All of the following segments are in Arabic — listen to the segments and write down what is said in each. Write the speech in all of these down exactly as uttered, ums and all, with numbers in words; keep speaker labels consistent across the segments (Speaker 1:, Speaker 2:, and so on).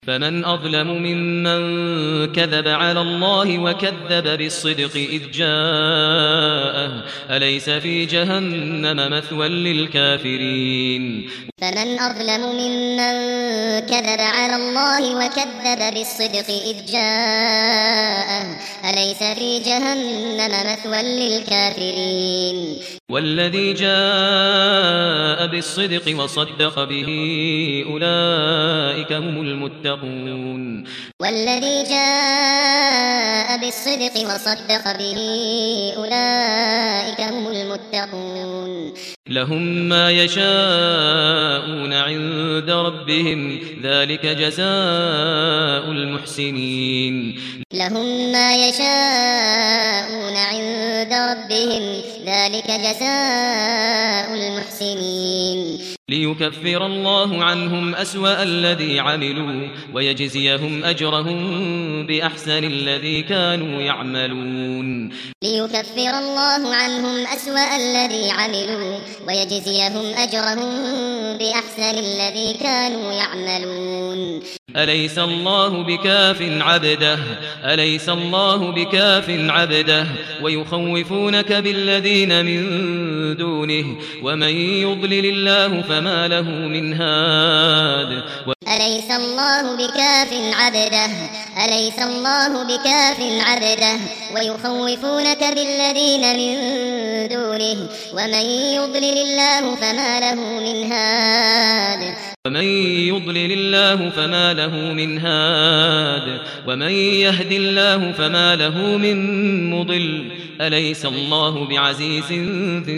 Speaker 1: فمن أظلم ممن كذب على الله وكذب بالصدق إذ جاءه أليس في جهنم مثوى للكافرين
Speaker 2: فمن أظلم ممن كذب على الله وكذب بالصدق إذ جاءه أليس في جهنم مثوى للكافرين
Speaker 1: والذي جاء بالصدق وصدق به أولئك هم المتقون
Speaker 2: والذي جاء بالصدق وصدق به أولئك هم المتقون
Speaker 1: لهم ما يشاءون عند ربهم ذلك جزاء المحسنين
Speaker 2: لهم ما يشاءون عند ربهم ذلك جزاء المحسنين
Speaker 1: ليكفر الله عنهم أسوأ الذي عملوا ويجزيهم أجرهم بأحسن الذي كانوا يعملون
Speaker 2: ليكفر الله عنهم أسوأ الذي عملوا ويجزيهم أجرهم بأحسن الذي كانوا يعملون
Speaker 1: أليس الله بكاف عبده أليس الله بكاف عبده ويخوفونك بالذين من دونه ومن يضلل الله فما له من هاد
Speaker 2: أليس الله بكاف عبده أليس الله بكاف عبده ويخوفونك بالذين من دونه ومن يضلل الله فما له من هاد
Speaker 1: ومن يضلل الله فما له من هاد ومن يهد الله فما له من مضل أليس الله بعزيز ذي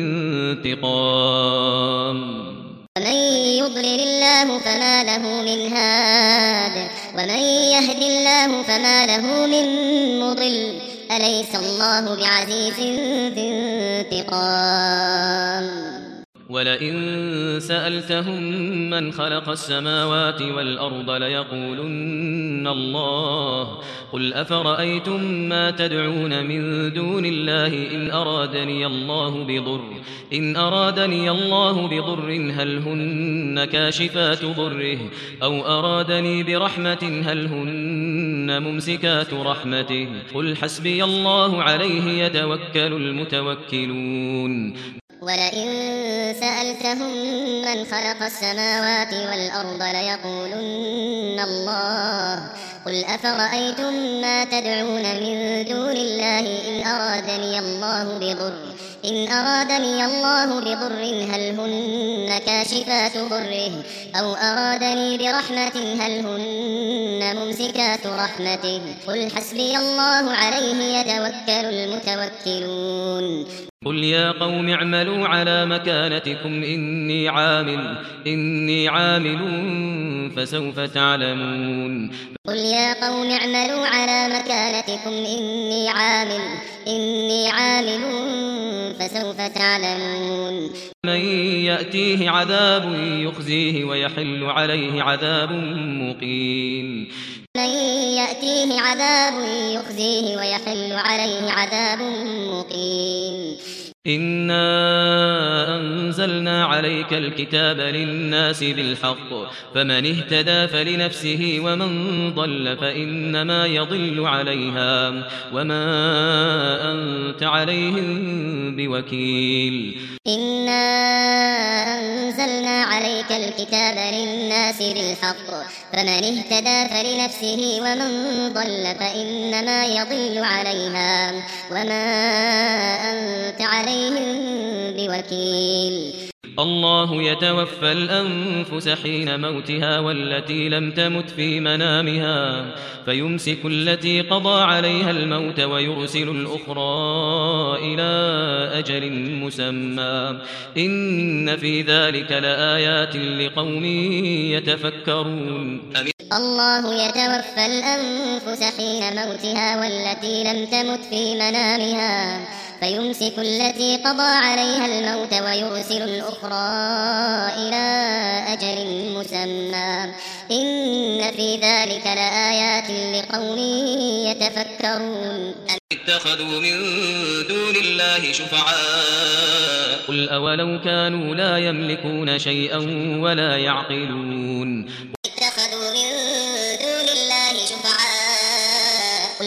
Speaker 1: انتقام
Speaker 2: ومن يضلل الله فما له من هاد ومن يهد الله فما له من مضل أليس الله بعزيز ذي انتقام
Speaker 1: ولئن سألتهم من خلق السماوات والأرض ليقولن الله قل أفرأيتم ما تدعون من دون الله إن أرادني الله بضر إن أرادني الله بضر هل هن كاشفات ضره أو أرادني برحمة هل هن ممسكات رحمته قل حسبي الله عليه يتوكل المتوكلون
Speaker 2: ولئن سألتهم من خلق السماوات والأرض ليقولن الله قل أفرأيتم ما تدعون من دون الله إن أرادني الله بضر إن أرادني الله بضر هل هن كاشفات ضره أو أرادني برحمة هل هن ممسكات رحمته قل حسبي الله عليه يتوكل المتوكلون
Speaker 1: قل يا قوم اعملوا على مكانتكم إني عامل إني عامل فسوف تعلمون
Speaker 2: قل يا قوم اعملوا على مكانتكم إني عامل إني عامل فسوف تعلمون
Speaker 1: من يأتيه عذاب يخزيه ويحل عليه عذاب مقيم
Speaker 2: من يأتيه عذاب يخزيه ويحل عليه عذاب مقيم
Speaker 1: إنا أنزلنا عليك الكتاب للناس بالحق فمن اهتدى فلنفسه ومن ضل فإنما يضل عليها وما أنت عليهم بوكيل
Speaker 2: إنا أنزلنا عليك الكتاب للناس بالحق فمن اهتدى فلنفسه ومن ضل فإنما يضل عليها وما أنت عليهم بوكيل
Speaker 1: الله يتوفى الأنفس حين موتها والتي لم تمت في منامها فيمسك التي قضى عليها الموت ويرسل الأخرى إلى أجل مسمى إن في ذلك لآيات لقوم يتفكرون
Speaker 2: الله يتوفى الأنفس حين موتها والتي لم تمت في منامها فيمسك التي قضى عليها الموت ويرسل الأخرى إلى أجل مسمى إن في ذلك لآيات لقوم يتفكرون
Speaker 1: اتخذوا من دون الله شفعاء قل أولو كانوا لا يملكون شيئا ولا يعقلون
Speaker 2: اتخذوا من دون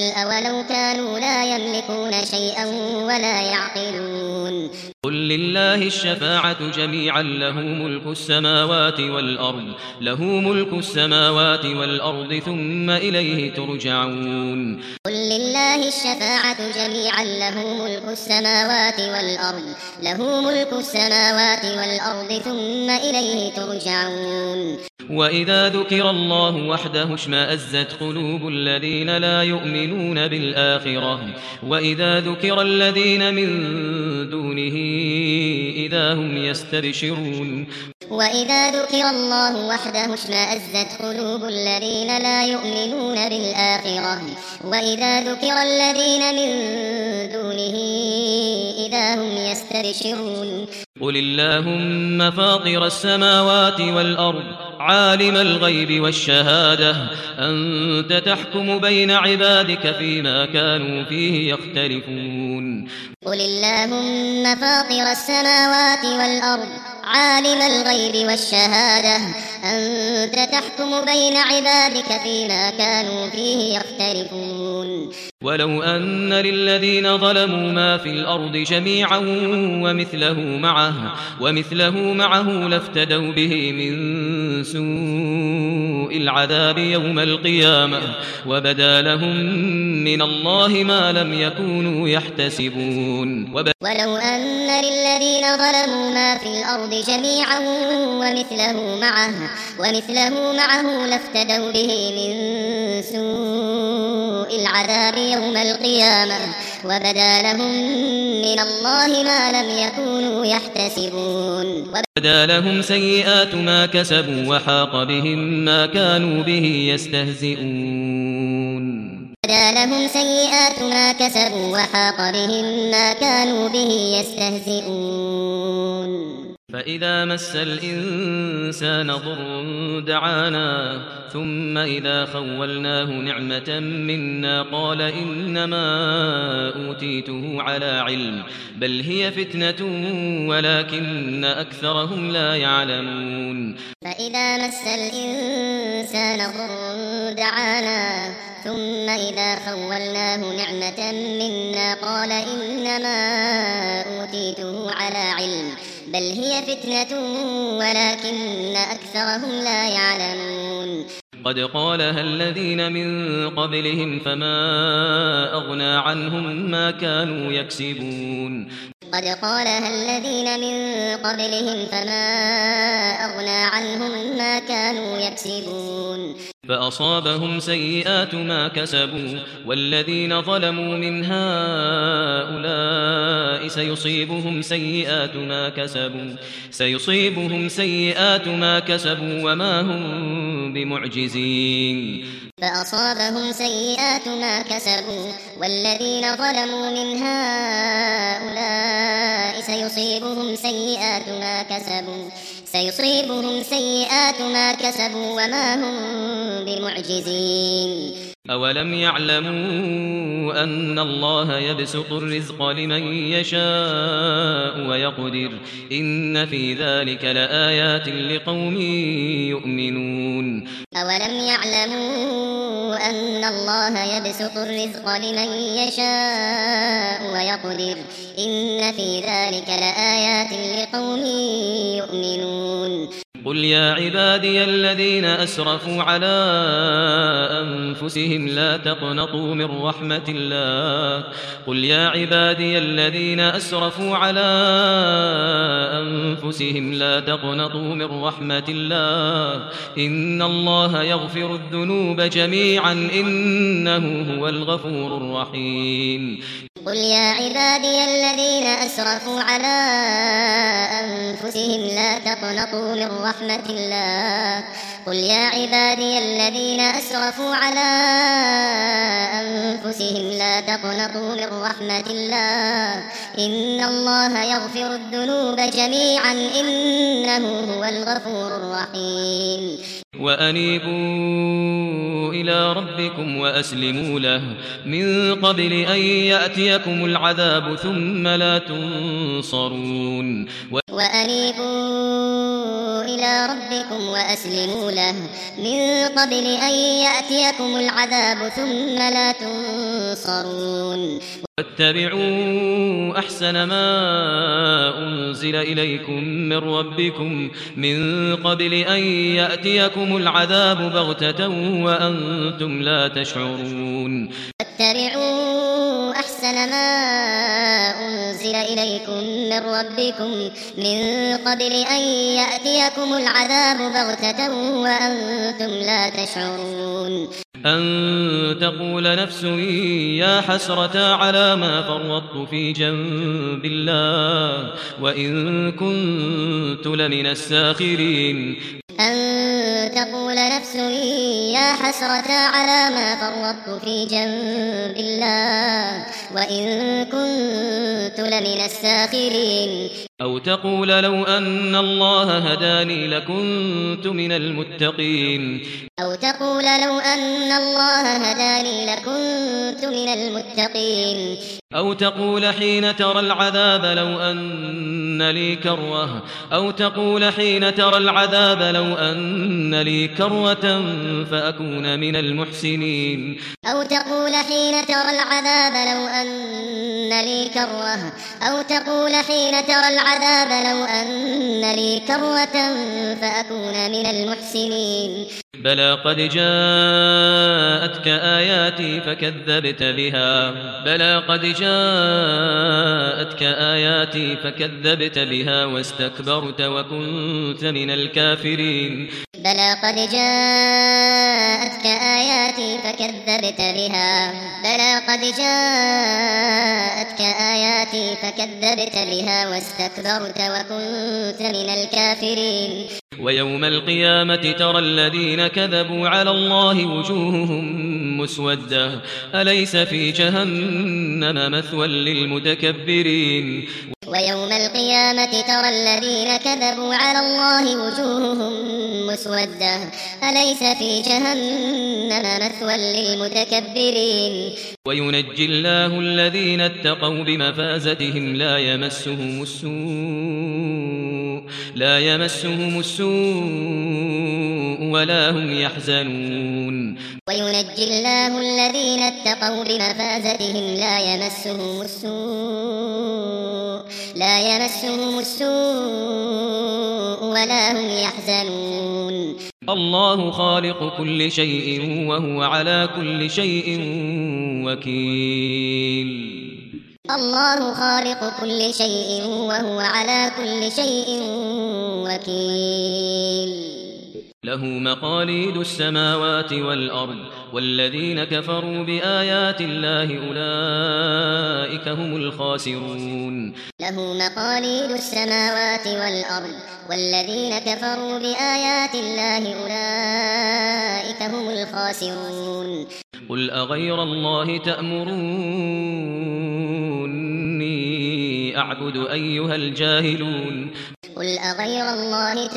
Speaker 2: بل أولو كانوا لا يملكون شيئا ولا يعقلون
Speaker 1: قل لله الشفاعة جميعا له ملك السماوات والأرض له ملك السماوات والأرض ثم إليه ترجعون
Speaker 2: قل لله الشفاعة جميعا له ملك السماوات والأرض له ملك السماوات والأرض ثم إليه ترجعون
Speaker 1: وإذا ذكر الله وحده اشمأزت قلوب الذين لا يؤمنون بالآخرة وإذا ذكر الذين من دونه إذا هم يستبشرون
Speaker 2: وإذا ذكر الله وحده اشمأزت قلوب الذين لا يؤمنون بالآخرة وإذا ذكر الذين من دونه إذا هم يستبشرون
Speaker 1: قل اللهم فاطر السماوات والأرض عالم الغيب والشهادة أنت تحكم بين عبادك فيما كانوا فيه يختلفون
Speaker 2: قل اللهم فاطر السماوات والأرض عالم الغيب والشهادة أنت تحكم بين عبادك فيما كانوا فيه يختلفون
Speaker 1: ولو أن للذين ظلموا ما في الأرض جميعا ومثله معه ومثله معه لافتدوا به من سوء العذاب يوم القيامة وبدا لهم من الله ما لم يكونوا يحتسبون
Speaker 2: ولو أن للذين ظلموا ما في الأرض جميعا ومثله معه ومثله معه لافتدوا به من سوء العذاب يوم القيامة وبدا لهم من الله ما لم يكونوا يحتسبون
Speaker 1: وبدا لهم سيئات ما كسبوا وحاق بهم ما كانوا به يستهزئون
Speaker 2: وبدا لهم سيئات ما كسبوا وحاق بهم ما كانوا به يستهزئون
Speaker 1: فإذا مس الإنسان ضر دعانا ثم إذا خولناه نعمة منا قال إنما أوتيته على علم بل هي فتنة ولكن أكثرهم لا يعلمون
Speaker 2: فإذا مس الإنسان ضر دعانا ثم إذا خولناه نعمة منا قال إنما أوتيته على علم بل هي فتنة ولكن أكثرهم لا يعلمون
Speaker 1: قد قالها الذين من قبلهم فما أغنى عنهم ما كانوا يكسبون
Speaker 2: قد قالها الذين من قبلهم فما أغنى عنهم ما كانوا يكسبون
Speaker 1: فأصابهم سيئات ما كسبوا والذين ظلموا من هؤلاء سيصيبهم سيئات ما كسبوا سيصيبهم سيئات ما كسبوا وما هم بمعجزين
Speaker 2: فأصابهم سيئات ما كسبوا والذين ظلموا من هؤلاء سيصيبهم سيئات ما كسبوا سيصيبهم سيئات ما كسبوا وما هم بمعجزين
Speaker 1: أولم يعلموا أن الله يبسط الرزق لمن يشاء ويقدر إن في ذلك لآيات لقوم يؤمنون
Speaker 2: أولم يعلموا أن الله يبسط الرزق لمن يشاء ويقدر إن في ذلك لآيات لقوم يؤمنون
Speaker 1: قل يا عبادي الذين أسرفوا على أنفسهم لا تقنطوا من رحمة الله قل يا عبادي الذين أسرفوا على أنفسهم لا تقنطوا من رحمة الله إن الله يغفر الذنوب جميعا إنه هو الغفور الرحيم
Speaker 2: قل يا عبادي الذين أسرفوا على أنفسهم لا تقنطوا من رحمة الله قل يا عبادي الذين أسرفوا على أنفسهم لا تقنطوا من رحمة الله إن الله يغفر الذنوب جميعا إنه هو الغفور الرحيم
Speaker 1: وأنيبوا إلى ربكم وأسلموا له من قبل أن يأتيكم العذاب ثم لا تنصرون
Speaker 2: وأنيبوا إلى إلى ربكم وأسلموا له من قبل أن يأتيكم العذاب ثم لا تنصرون
Speaker 1: واتبعوا أحسن ما أنزل إليكم من ربكم من قبل أن يأتيكم العذاب بغتة وأنتم لا تشعرون
Speaker 2: واتبعوا أحسن ما أنزل إليكم من ربكم من قبل أن يأتيكم العذاب بغتة وأنتم لا تشعرون
Speaker 1: أن تقول نفس يا حسرة على ما فرطت في جنب الله وإن كنت لمن الساخرين
Speaker 2: أن تقول نفس يا حسرة على ما فرطت في جنب الله وإن كنت لمن الساخرين
Speaker 1: أو تقول لو أن الله هداني لكنت من المتقين
Speaker 2: أو تقول لو أن الله هداني لكنت من المتقين
Speaker 1: أو تقول حين ترى العذاب لو أن لي كروة أو تقول حين ترى العذاب لو أن لي كروة فأكون من المحسنين
Speaker 2: أو تقول حين ترى العذاب لو أن لي كروة أو تقول حين ترى العذاب لو أن لي كروة فأكون من المحسنين
Speaker 1: بلى قد جاءتك آياتي فكذبت بها بلى قد جاءتك آياتي فكذبت بها واستكبرت وكنت من الكافرين
Speaker 2: بلى قد جاءتك آياتي فكذبت بها بلى قد جاءتك آياتي فكذبت بها واستكبرت وكنت من الكافرين
Speaker 1: ويوم القيامة ترى الذين كذبوا على الله وجوههم مسودة أليس في جهنم مثوى للمتكبرين
Speaker 2: ويوم القيامة ترى الذين كذبوا على الله وجوههم مسودة أليس في جهنم مثوى للمتكبرين
Speaker 1: وينجي الله الذين اتقوا بمفازتهم لا يمسهم السوء لا يمسهم السوء ولا هم يحزنون
Speaker 2: وينجي الله الذين اتقوا بمفازتهم لا يمسهم السوء لا يمسهم السوء ولا هم يحزنون
Speaker 1: الله خالق كل شيء وهو على كل شيء وكيل
Speaker 2: الله خالق كل شيء وهو على كل شيء وكيل
Speaker 1: له مقاليد السماوات والأرض والذين كفروا بآيات الله أولئك هم الخاسرون
Speaker 2: له مقاليد السماوات والأرض والذين كفروا بآيات الله أولئك هم الخاسرون
Speaker 1: قل أغير الله تأمروني أعبد أيها الجاهلون
Speaker 2: قل أغير الله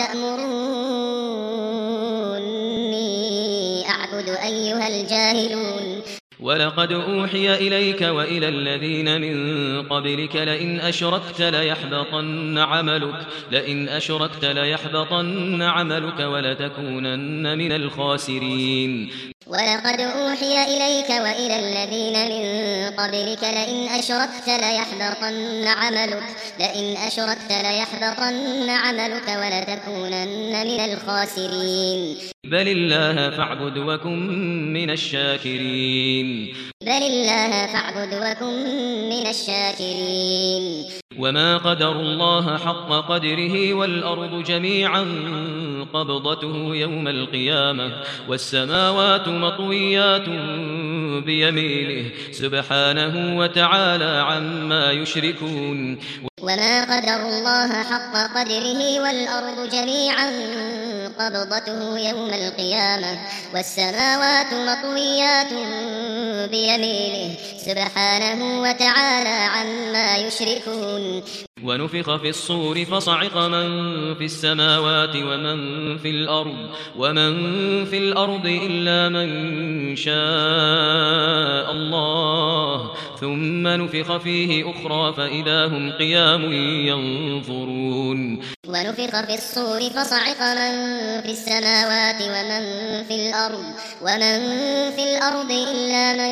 Speaker 2: تأمروني أعبد أيها الجاهلون
Speaker 1: ولقد أوحي إليك وإلى الذين من قبلك لئن أشركت ليحبطن عملك لئن أشركت ليحبطن عملك ولتكونن من الخاسرين
Speaker 2: ولقد أوحي إليك وإلى الذين من قبلك لئن أشركت ليحبطن عملك لئن أشركت ليحبطن عملك ولتكونن من الخاسرين
Speaker 1: بل الله فاعبد وكن من الشاكرين
Speaker 2: بل الله فاعبد وكن من الشاكرين
Speaker 1: وما قدر الله حق قدره والأرض جميعا قبضته يوم القيامة والسماوات مطويات بيمينه سبحانه وتعالى عما يشركون
Speaker 2: وما قدر الله حق قدره والأرض جميعا قبضته يوم القيامة والسماوات مطويات بيمينه سبحانه وتعالى عما يشركون
Speaker 1: ونفخ في الصور فصعق من في السماوات ومن في الأرض ومن في الأرض إلا من شاء الله ثم نفخ فيه أخرى فإذا هم قيام ينظرون
Speaker 2: ونفخ في الصور فصعق من في السماوات ومن في الأرض ومن في الأرض إلا من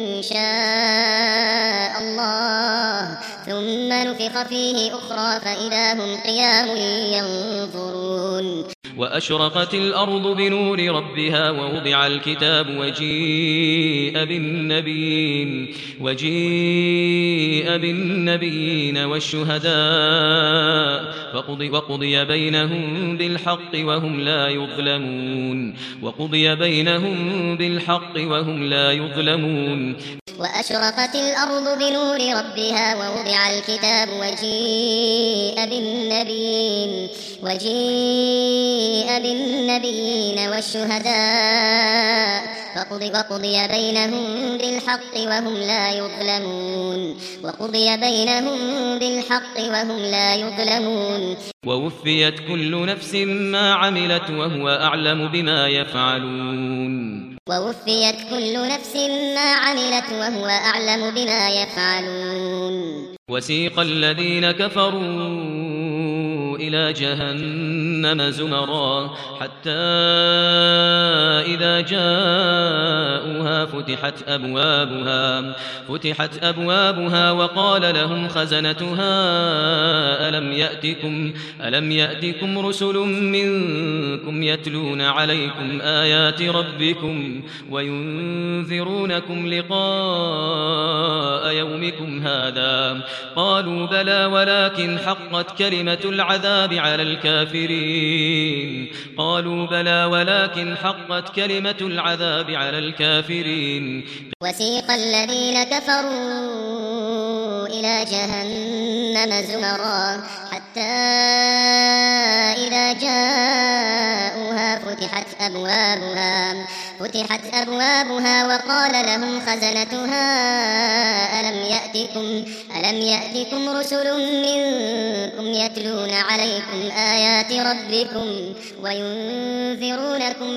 Speaker 2: شاء الله ثم نفخ فيه أخرى فإذا هم قيام ينظرون
Speaker 1: وأشرقت الأرض بنور ربها ووضع الكتاب وجيء بالنبيين وجيء بالنبيين والشهداء فقضي وقضي بينهم بالحق وهم لا يظلمون وقضي بينهم بالحق وهم لا يظلمون
Speaker 2: وأشرقت الأرض بنور ربها ووضع الكتاب وجيء بالنبيين وجيء بالنبيين والشهداء فقضي وقضي بينهم بالحق وهم لا يظلمون وقضي بينهم بالحق وهم لا يظلمون
Speaker 1: ووفيت كل نفس ما عملت وهو أعلم بما يفعلون
Speaker 2: ووفيت كل نفس ما عملت وهو أعلم بما يفعلون
Speaker 1: وسيق الذين كفروا إلى جهنم زمرا حتى إذا جاءوها فتحت أبوابها فتحت أبوابها وقال لهم خزنتها ألم يأتكم ألم يأتكم رسل منكم يتلون عليكم آيات ربكم وينذرونكم لقاء يومكم هذا قالوا بلى ولكن حقت كلمة العذاب على الكافرين قالوا بلى ولكن حقت كلمة العذاب على الكافرين
Speaker 2: وسيق الذين كفروا إلى جهنم زمرا حتى إذا جاءوها فتحت أبوابها فتحت أبوابها وقال لهم خزنتها ألم يأتكم ألم يأتكم رسل منكم يتلون عليكم آيات ربكم وينذرونكم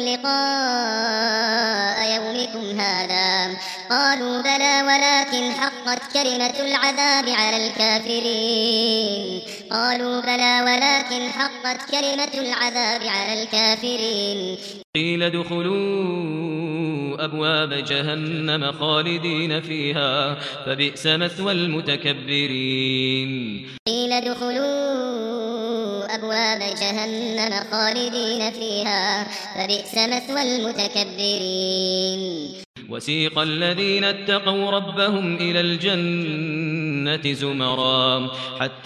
Speaker 2: لقاء يومكم هذا قالوا بلى ولكن حقت كلمة العذاب على الكافرين قالوا بلى ولكن حقت كلمة العذاب على الكافرين
Speaker 1: قيل ادخلوا أبواب جهنم خالدين فيها فبئس مثوى المتكبرين
Speaker 2: قيل ادخلوا أبواب جهنم خالدين فيها فبئس مثوى المتكبرين
Speaker 1: وسيق الذين اتقوا ربهم إلى الجنة زمرا حتى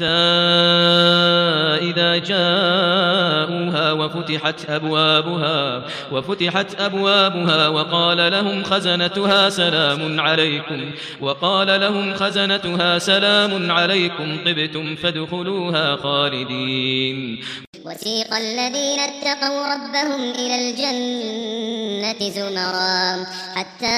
Speaker 1: إذا جاءوها وفتحت أبوابها وفتحت أبوابها وقال لهم خزنتها سلام عليكم وقال لهم خزنتها سلام عليكم طبتم فادخلوها خالدين
Speaker 2: وسيق الذين اتقوا ربهم إلى الجنة زمرا حتى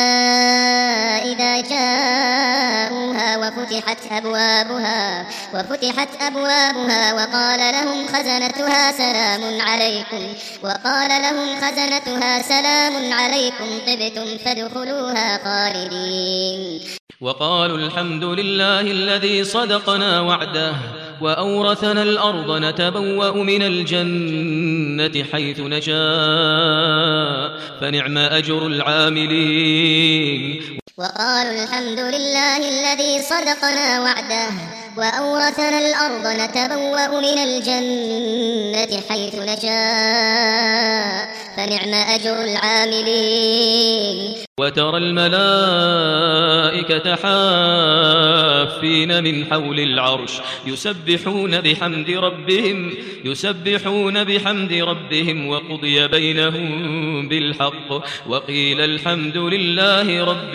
Speaker 2: إذا جاءوها وفتحت أبوابها وفتحت أبوابها وقال لهم خزنتها سلام عليكم وقال لهم خزنتها سلام عليكم طبتم فادخلوها خالدين
Speaker 1: وقالوا الحمد لله الذي صدقنا وعده وأورثنا الأرض نتبوأ من الجنة حيث نشاء فنعم أجر العاملين
Speaker 2: وقالوا الحمد لله الذي صدقنا وعده وأورثنا الأرض نتبوأ من الجنة حيث نشاء فنعم أجر العاملين
Speaker 1: وترى الملائكة حافين من حول العرش يسبحون بحمد ربهم يسبحون بحمد ربهم وقضي بينهم بالحق وقيل الحمد لله رب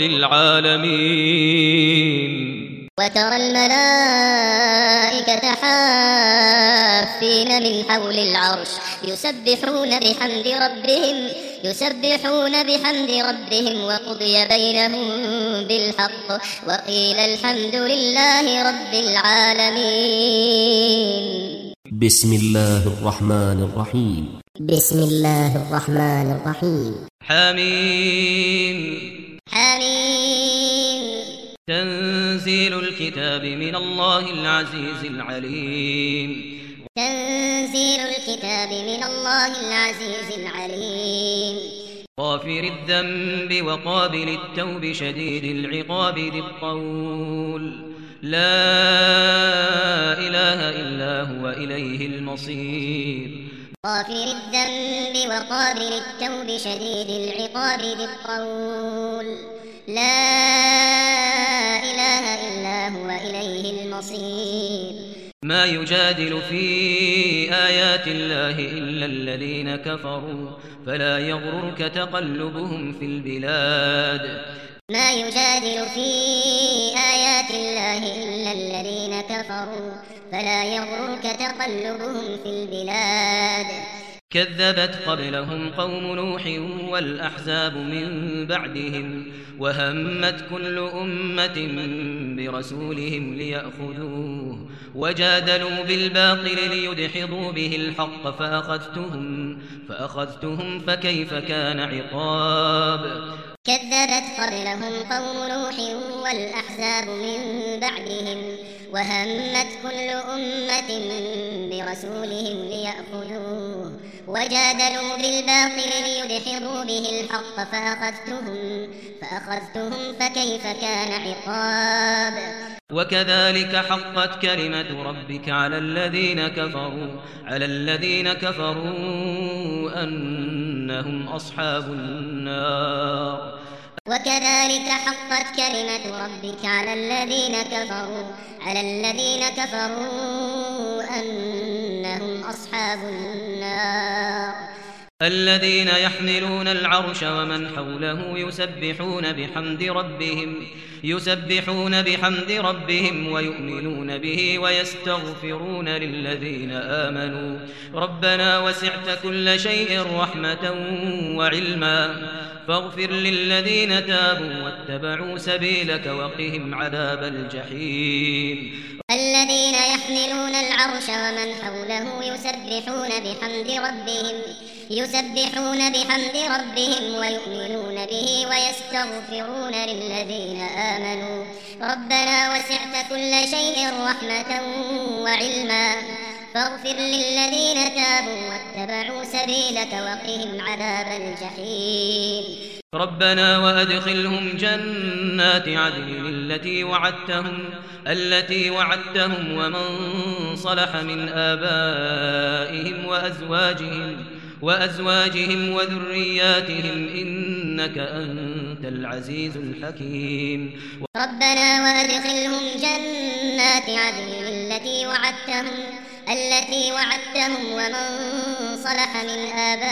Speaker 1: العالمين
Speaker 2: وترى الملائكة حافين من حول العرش يسبحون بحمد ربهم يسبحون بحمد ربهم وقضي بينهم بالحق وقيل الحمد لله رب العالمين.
Speaker 3: بسم الله الرحمن الرحيم.
Speaker 2: بسم الله الرحمن الرحيم.
Speaker 1: حميم.
Speaker 2: حميم.
Speaker 1: تنزيل الكتاب من الله العزيز العليم
Speaker 2: تنزيل الكتاب من الله العزيز العليم
Speaker 1: غافر الذنب وقابل التوب شديد العقاب ذي الطول لا إله إلا هو إليه المصير
Speaker 2: غافر الذنب وقابل التوب شديد العقاب ذي الطول لا إله إلا هو إليه المصير
Speaker 1: ما يجادل في آيات الله إلا الذين كفروا فلا يغررك تقلبهم في البلاد
Speaker 2: ما يجادل في آيات الله إلا الذين كفروا فلا يغررك تقلبهم في البلاد
Speaker 1: كذبت قبلهم قوم نوح والأحزاب من بعدهم وهمت كل أمة برسولهم ليأخذوه وجادلوا بالباطل ليدحضوا به الحق فأخذتهم فأخذتهم فكيف كان عقاب
Speaker 2: كذبت قبلهم قوم نوح والأحزاب من بعدهم وهمت كل أمة برسولهم ليأخذوه وجادلوا بالباطل ليدحضوا به الحق فأخذتهم فأخذتهم فكيف كان عقاب
Speaker 1: وكذلك حقت كلمة ربك على الذين كفروا على الذين كفروا أنهم أصحاب النار
Speaker 2: وكذلك حقت كلمة ربك على الذين كفروا على الذين كفروا أنهم أصحاب النار
Speaker 1: الذين يحملون العرش ومن حوله يسبحون بحمد ربهم يسبحون بحمد ربهم ويؤمنون به ويستغفرون للذين آمنوا ربنا وسعت كل شيء رحمة وعلما فاغفر للذين تابوا واتبعوا سبيلك وقهم عذاب الجحيم
Speaker 2: الذين يحملون العرش ومن حوله يسبحون بحمد ربهم يسبحون بحمد ربهم ويؤمنون به ويستغفرون للذين آمنوا ربنا وسعت كل شيء رحمة وعلما فاغفر للذين تابوا واتبعوا سبيلك وقهم عذاب الجحيم
Speaker 1: ربنا وأدخلهم جنات عدن التي وعدتهم التي وعدتهم ومن صلح من آبائهم وأزواجهم وأزواجهم وذرياتهم إنك أنت العزيز الحكيم
Speaker 2: ربنا وأدخلهم جنات عدن التي وعدتهم التي وعدتهم ومن صلح من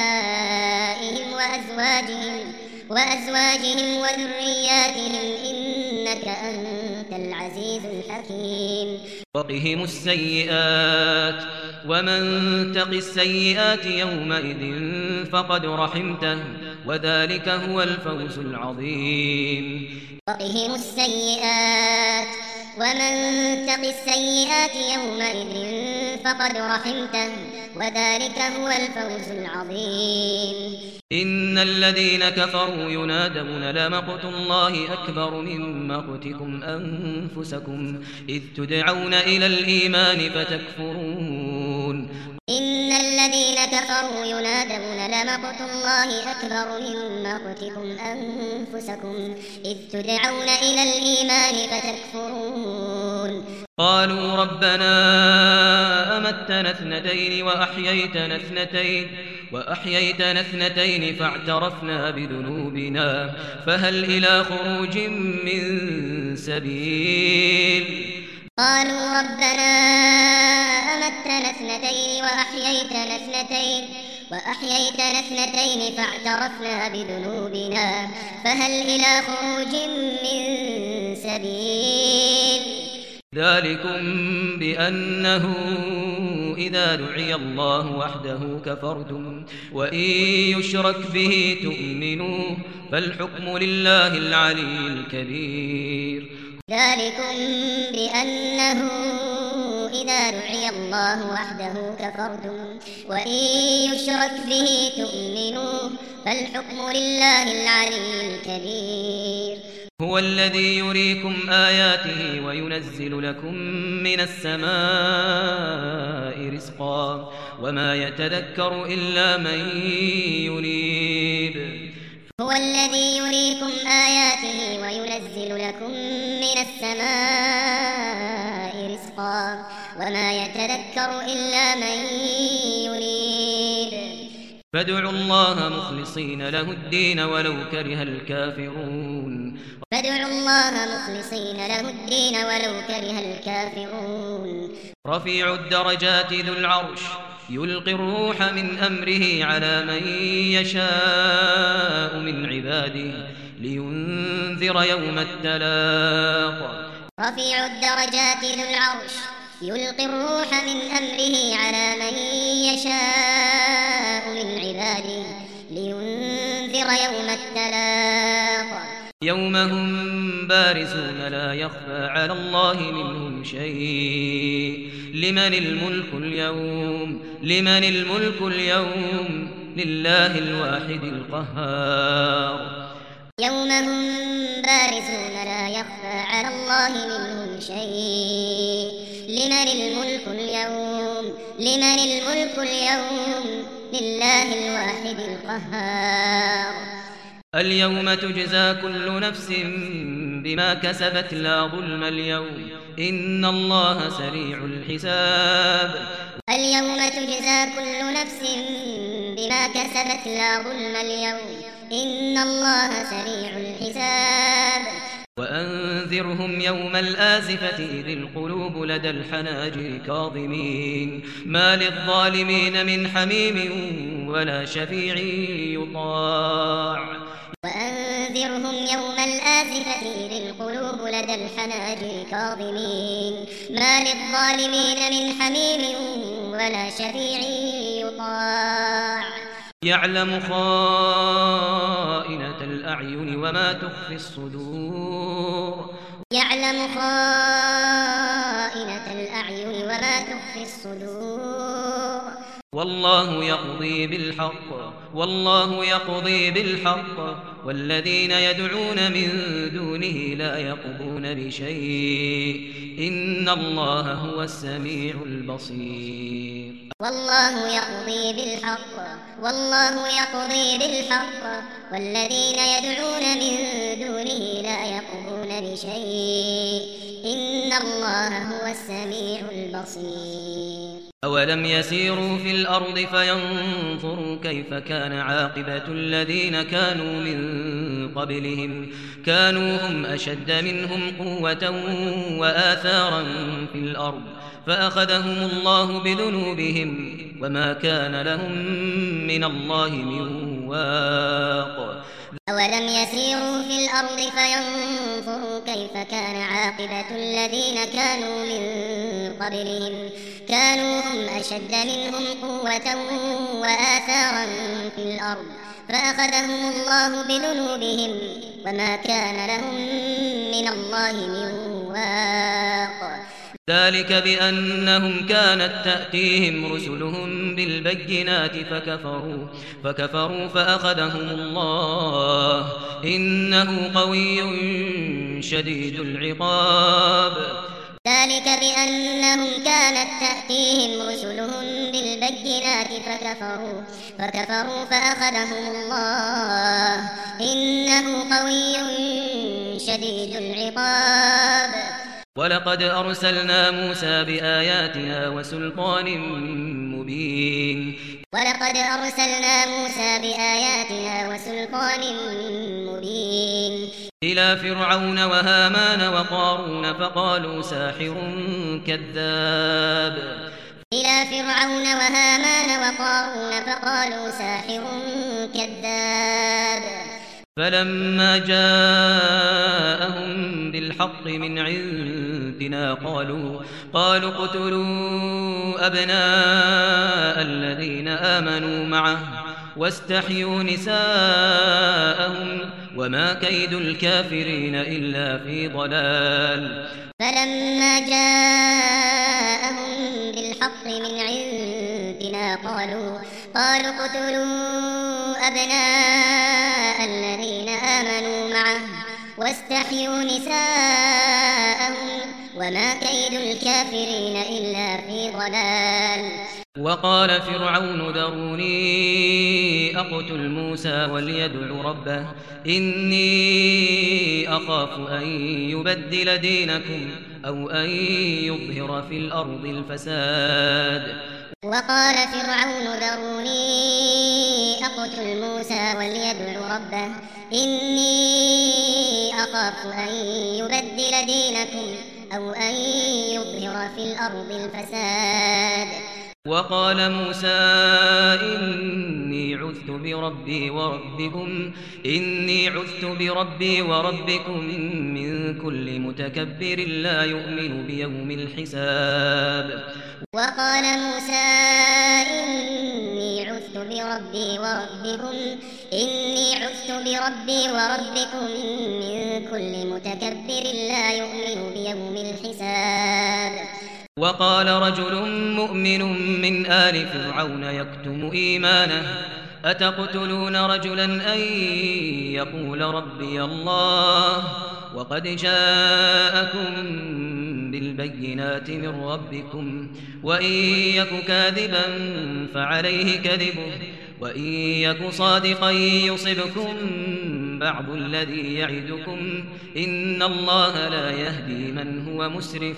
Speaker 2: آبائهم وأزواجهم وأزواجهم وذرياتهم إنك أنت العزيز الحكيم
Speaker 1: وقهم السيئات ومن تق السيئات يومئذ فقد رحمته وذلك هو الفوز العظيم
Speaker 2: وقهم السيئات ومن تق السيئات يومئذ فقد رحمته وذلك هو الفوز العظيم
Speaker 1: إن الذين كفروا ينادون لمقت الله أكبر من مقتكم أنفسكم إذ تدعون إلى الإيمان فتكفرون
Speaker 2: إن الذين كفروا ينادون لمقت الله أكبر من مقتكم أنفسكم إذ تدعون إلى الإيمان فتكفرون
Speaker 1: قالوا ربنا أمتنا اثنتين وأحييتنا اثنتين وأحييتنا اثنتين فاعترفنا بذنوبنا فهل إلى خروج من سبيل
Speaker 2: قالوا ربنا أمتنا اثنتين وأحييتنا اثنتين وأحييتنا اثنتين فاعترفنا بذنوبنا فهل إلى خروج من سبيل
Speaker 1: ذلكم بأنه إذا دعي الله وحده كفرتم وإن يشرك به تؤمنوا فالحكم لله العلي الكبير
Speaker 2: ذلكم بأنه إذا دعي الله وحده كفرتم وإن يشرك به تؤمنوا فالحكم لله العلي الكبير
Speaker 1: هو الذي يريكم آياته وينزل لكم من السماء رزقا وما يتذكر إلا من ينيب
Speaker 2: هو الذي يريكم آياته وينزل لكم من السماء رزقا وما يتذكر إلا من ينيب
Speaker 1: فادعوا الله مخلصين له الدين ولو كره الكافرون
Speaker 2: فادعوا الله مخلصين له الدين ولو كره الكافرون
Speaker 1: رفيع الدرجات ذو العرش يلقي الروح من أمره على من يشاء من عباده لينذر يوم التلاق
Speaker 2: رفيع الدرجات ذو العرش يلقي الروح من أمره على من يشاء من عباده لينذر يوم التلاق
Speaker 1: يوم هم بارزون لا يخفى على الله منهم شيء لمن الملك اليوم لمن الملك اليوم لله الواحد القهار
Speaker 2: يوم هم بارزون لا يخفى على الله منهم شيء لمن الملك اليوم لمن الملك اليوم لله الواحد القهار
Speaker 1: اليوم تجزى كل نفس بما كسبت لا ظلم اليوم إن الله سريع الحساب
Speaker 2: اليوم تجزى كل نفس بما كسبت لا ظلم اليوم إن الله سريع الحساب
Speaker 1: وأنذرهم يوم الآزفة إذ القلوب لدى الحناجر كاظمين ما للظالمين من حميم ولا شفيع يطاع
Speaker 2: وأنذرهم يوم الآزفة إذ القلوب لدى الحناجر كاظمين ما للظالمين من حميم ولا شفيع يطاع
Speaker 1: يعلم خائنة الأعين وما تخفي الصدور
Speaker 2: يعلم خائنة الأعين وما تخفي الصدور
Speaker 1: والله يقضي بالحق والله يقضي بالحق والذين يدعون من دونه لا يقضون بشيء إن الله هو السميع البصير
Speaker 2: والله يقضي بالحق والله يقضي بالحق والذين يدعون من دونه لا يقضون بشيء إن الله هو السميع البصير
Speaker 1: أولم يسيروا في الأرض فينظروا كيف كان عاقبة الذين كانوا من قبلهم كانوا هم أشد منهم قوة وآثارا في الأرض فأخذهم الله بذنوبهم وما كان لهم من الله من واق
Speaker 2: أولم يسيروا في الأرض فينظروا كيف كان عاقبة الذين كانوا من قبلهم كانوا هم أشد منهم قوة وآثارا في الأرض فأخذهم الله بذنوبهم وما كان لهم من الله من واق
Speaker 1: ذلك بأنهم كانت تأتيهم رسلهم بالبينات فكفروا فكفروا فأخذهم الله إنه قوي شديد العقاب
Speaker 2: ذلك بأنهم كانت تأتيهم رسلهم بالبينات فكفروا فكفروا فأخذهم الله إنه قوي شديد العقاب
Speaker 1: ولقد أرسلنا موسى بآياتنا وسلطان مبين
Speaker 2: ولقد أرسلنا موسى بآياتنا وسلطان مبين
Speaker 1: إلى فرعون وهامان وقارون فقالوا ساحر كذاب
Speaker 2: إلى فرعون وهامان وقارون فقالوا ساحر كذاب
Speaker 1: فلما جاءهم بالحق من عندنا قالوا قالوا اقتلوا أبناء الذين آمنوا معه واستحيوا نساءهم وما كيد الكافرين إلا في ضلال
Speaker 2: فلما جاءهم بالحق من عندنا قالوا قالوا اقتلوا أبناء الذين آمنوا معه واستحيوا نساءهم وما كيد الكافرين إلا في ضلال
Speaker 1: وقال فرعون ذروني أقتل موسى وليدع ربه إني أخاف أن يبدل دينكم أو أن يظهر في الأرض الفساد
Speaker 2: وقال فرعون ذروني أقتل موسى وليدع ربه إني أخاف أن يبدل دينكم أو أن يظهر في الأرض الفساد
Speaker 1: وقال موسى إني عذت بربي وربكم إني عذت بربي وربكم من كل متكبر لا يؤمن بيوم الحساب
Speaker 2: وقال موسى إني عذت بربي وربكم إني عذت بربي وربكم من كل متكبر لا يؤمن بيوم الحساب
Speaker 1: وقال رجل مؤمن من آل فرعون يكتم إيمانه أتقتلون رجلا أن يقول ربي الله وقد جاءكم بالبينات من ربكم وإن يك كاذبا فعليه كذبه وإن يك صادقا يصبكم بعض الذي يعدكم إن الله لا يهدي من هو مسرف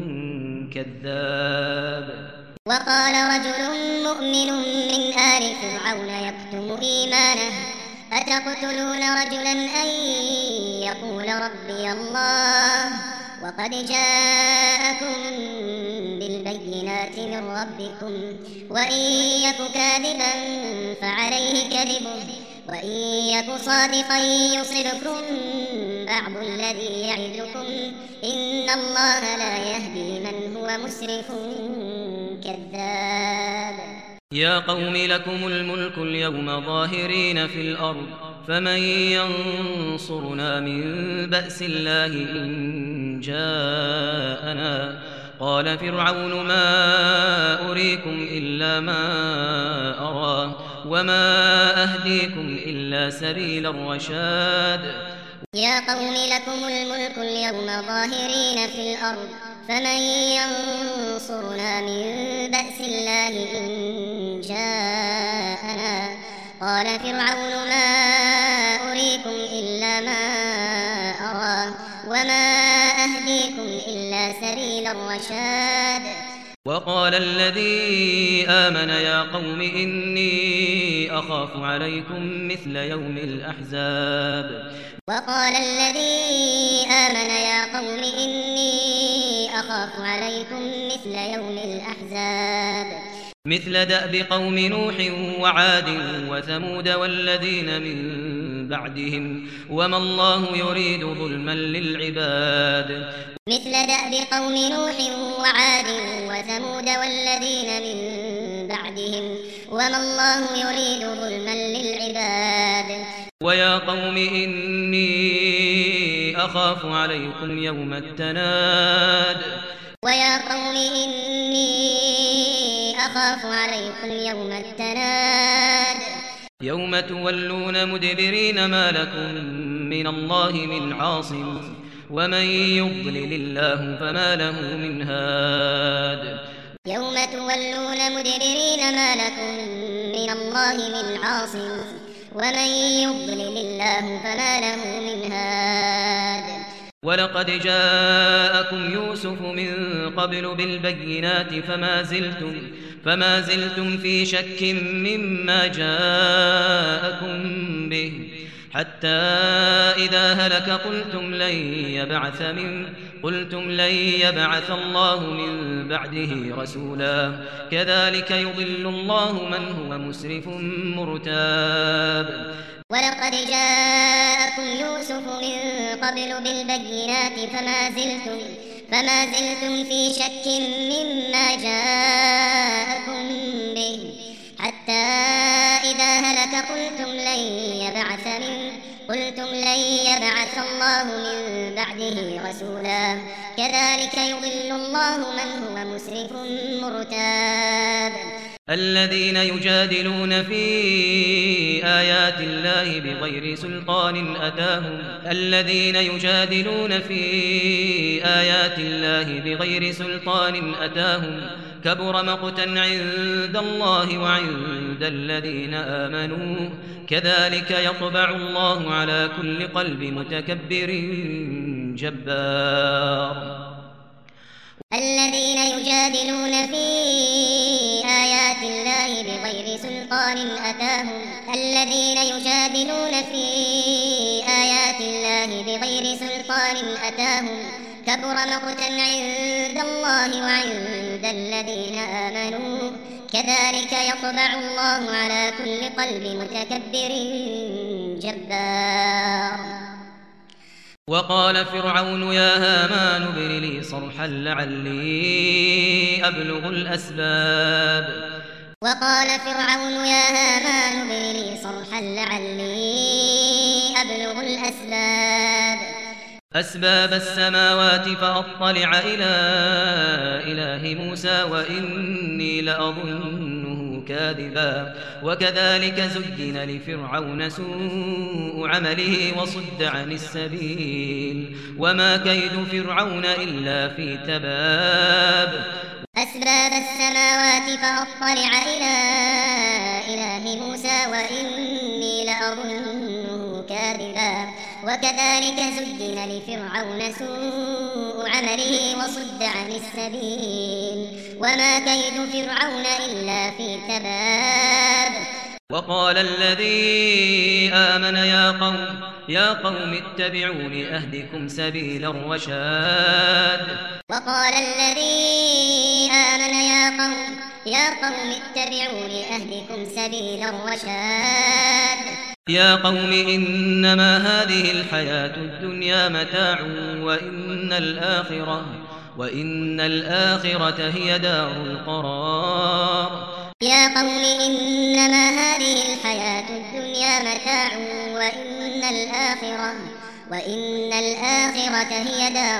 Speaker 1: كذاب
Speaker 2: وقال رجل مؤمن من آل فرعون يكتم إيمانه أتقتلون رجلا أن يقول ربي الله وقد جاءكم بالبينات من ربكم وإن يك كاذبا فعليه كذبه وإن يك صادقا يصبكم بعض الذي يعدكم إن الله لا يهدي من هو مسرف كذاب
Speaker 1: يا قوم لكم الملك اليوم ظاهرين في الأرض فمن ينصرنا من بأس الله إن جاءنا قال فرعون ما أريكم إلا ما أرى وما أهديكم إلا سبيل الرشاد
Speaker 2: يا قوم لكم الملك اليوم ظاهرين في الأرض فمن ينصرنا من بأس الله إن جاءنا قال فرعون ما أريكم إلا ما أرى وما أهديكم إلا سبيل الرشاد
Speaker 1: وقال الذي آمن يا قوم إني أخاف عليكم مثل يوم الأحزاب
Speaker 2: وقال الذي آمن يا قوم إني أخاف عليكم مثل يوم الأحزاب
Speaker 1: مثل دأب قوم نوح وعاد وثمود والذين من بعدهم وما الله يريد ظلما للعباد
Speaker 2: مثل دأب قوم نوح وعاد وثمود والذين من بعدهم وما الله يريد ظلما للعباد
Speaker 1: ويا قوم إني أخاف عليكم يوم التناد
Speaker 2: ويا قوم إني أخاف عليكم يوم التناد
Speaker 1: يوم تولون مدبرين ما لكم من الله من عاصم ومن يضلل الله فما له من هاد
Speaker 2: يوم تولون مدبرين ما لكم من الله من عاصم ومن يضلل الله فما له من هاد
Speaker 1: ولقد جاءكم يوسف من قبل بالبينات فما زلتم فما زلتم في شك مما جاءكم به حتى إذا هلك قلتم لن يبعث من قلتم لن يبعث الله من بعده رسولا كذلك يضل الله من هو مسرف مرتاب
Speaker 2: ولقد جاءكم يوسف من قبل بالبينات فما زلتم فما زلتم في شك مما جاءكم به حتى إذا هلك قلتم لن يبعث من قلتم لن يبعث الله من بعده رسولا كذلك يضل الله من هو مسرف مرتاب
Speaker 1: الذين يجادلون في آيات الله بغير سلطان أتاهم الذين يجادلون في آيات الله بغير سلطان أتاهم كبر مقتا عند الله وعند الذين آمنوا كذلك يطبع الله على كل قلب متكبر جبار.
Speaker 2: الذين يجادلون في آيات الله بغير سلطان أتاهم الذين يجادلون في آيات الله بغير سلطان أتاهم كبر مقتا عند الله وعند الذين آمنوا كذلك يطبع الله على كل قلب متكبر جبار.
Speaker 1: وقال فرعون يا هامان ابن لي صرحا لعلي أبلغ الأسباب
Speaker 2: وقال فرعون يا هامان ابن لي صرحا لعلي أبلغ الأسباب
Speaker 1: أسباب السماوات فأطلع إلى إله موسى وإني لأظنه كاذبا وكذلك زين لفرعون سوء عمله وصد عن السبيل وما كيد فرعون إلا في تباب.
Speaker 2: أسباب السماوات فأطلع إلى إله موسى وإني لأظنه كاذبا وكذلك زين لفرعون سوء عمله وصد عن السبيل وما كيد فرعون إلا في تباب.
Speaker 1: وقال الذي آمن يا قوم يا قوم اتبعون أهدكم سبيل الرشاد
Speaker 2: وقال الذي آمن يا قوم يا قوم اتبعون أهدكم سبيل الرشاد
Speaker 1: يا قوم إنما هذه الحياة الدنيا متاع وإن الآخرة وإن الآخرة هي دار القرار.
Speaker 2: يا قوم إنما هذه الحياة الدنيا متاع وإن الآخرة وإن الآخرة هي دار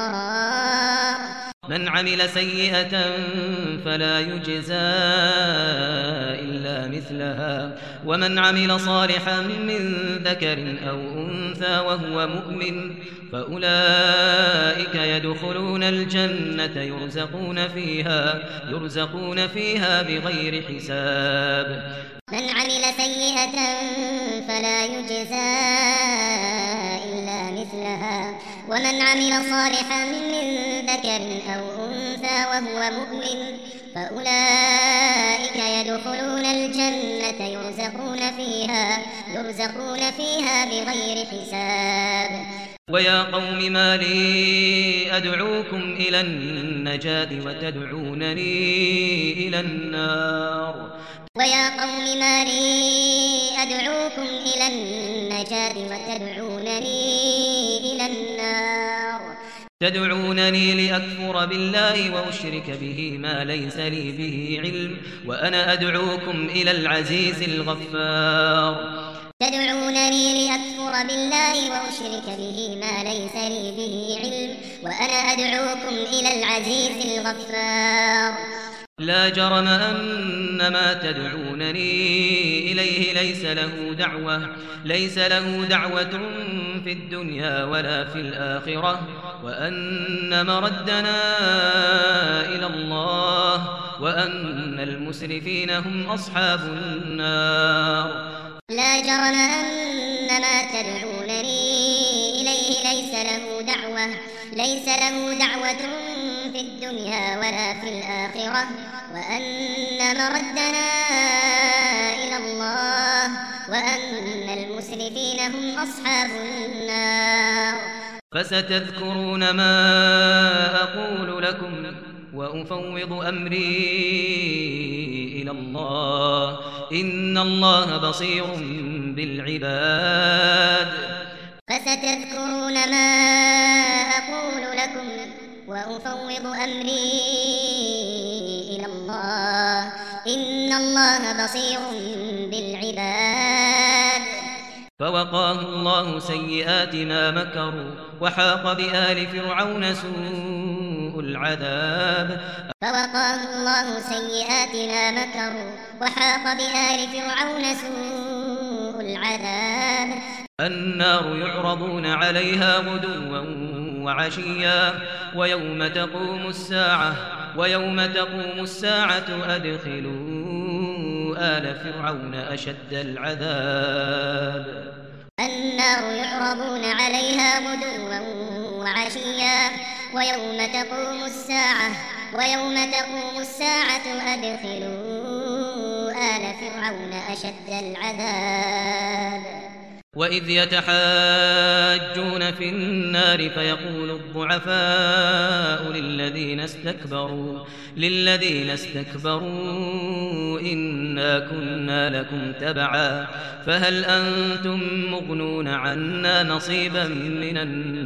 Speaker 2: القرار.
Speaker 1: من عمل سيئة فلا يجزى إلا مثلها ومن عمل صالحا من ذكر أو أنثى وهو مؤمن فأولئك يدخلون الجنة يرزقون فيها يرزقون فيها بغير حساب.
Speaker 2: من عمل سيئة فلا يجزى إلا مثلها ومن عمل صالحا من ذكر أو أنثى وهو مؤمن فأولئك يدخلون الجنة يرزقون فيها يرزقون فيها بغير حساب.
Speaker 1: ويا قوم ما لي أدعوكم إلى النجاة وتدعونني إلى النار
Speaker 2: ويا قوم ما لي أدعوكم إلى النجاة وتدعونني إلى النار
Speaker 1: تدعونني لأكفر بالله وأشرك به ما ليس لي به علم وأنا أدعوكم إلى العزيز الغفار.
Speaker 2: تدعونني لأكفر بالله وأشرك به ما ليس لي به علم وأنا أدعوكم إلى العزيز الغفار.
Speaker 1: لا جرم أن ما تدعونني إليه ليس له دعوة ليس له دعوة في الدنيا ولا في الآخرة وأن مردنا إلى الله وأن المسرفين هم أصحاب النار.
Speaker 2: لا جرم أن ما تدعونني إليه ليس له دعوة ليس له دعوة في الدنيا ولا في الآخرة وأن مردنا إلى الله وأن المسرفين هم أصحاب النار.
Speaker 1: فستذكرون ما أقول لكم وأفوض أمري إلى الله إن الله بصير بالعباد.
Speaker 2: فستذكرون ما أقول لكم وأفوض أمري إلى الله إن الله بصير بالعباد.
Speaker 1: فوقاه الله سيئات ما مكروا وحاق بآل فرعون سوء سوء العذاب
Speaker 2: فوقاه الله سيئات ما مكروا وحاق بآل فرعون سوء العذاب
Speaker 1: النار يعرضون عليها غدوا وعشيا ويوم تقوم الساعة ويوم تقوم الساعة أدخلوا آل فرعون أشد العذاب
Speaker 2: النار يعرضون عليها غدوا وعشيا ويوم تقوم الساعة ويوم تقوم الساعة أدخلوا آل فرعون أشد العذاب
Speaker 1: وإذ يتحاجون في النار فيقول الضعفاء للذين استكبروا للذين استكبروا إنا كنا لكم تبعا فهل أنتم مغنون عنا نصيبا من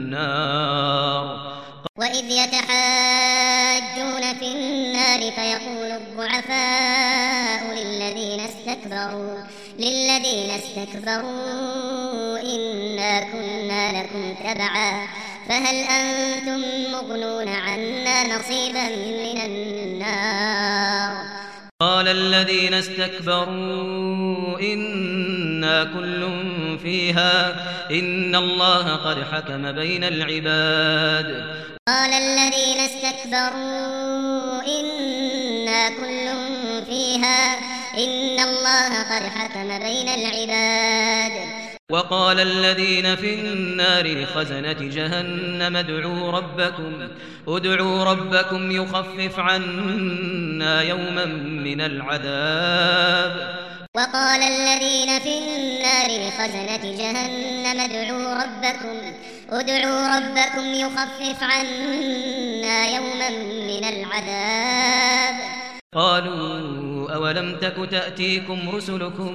Speaker 1: النار
Speaker 2: وإذ يتحاجون في النار فيقول الضعفاء للذين استكبروا للذين استكبروا إنا كنا لكم تبعا فهل أنتم مغنون عنا نصيبا من النار
Speaker 1: قال الذين استكبروا إنا كل فيها إن الله قد حكم بين العباد
Speaker 2: قال الذين استكبروا إنا كل فيها إن الله قد حكم بين العباد
Speaker 1: وقال الذين في النار لخزنة جهنم ادعوا ربكم ادعوا ربكم يخفف عنا يوما من العذاب
Speaker 2: وقال الذين في النار لخزنة جهنم ادعوا ربكم ادعوا ربكم يخفف عنا يوما من العذاب
Speaker 1: قالوا أولم تك تأتيكم رسلكم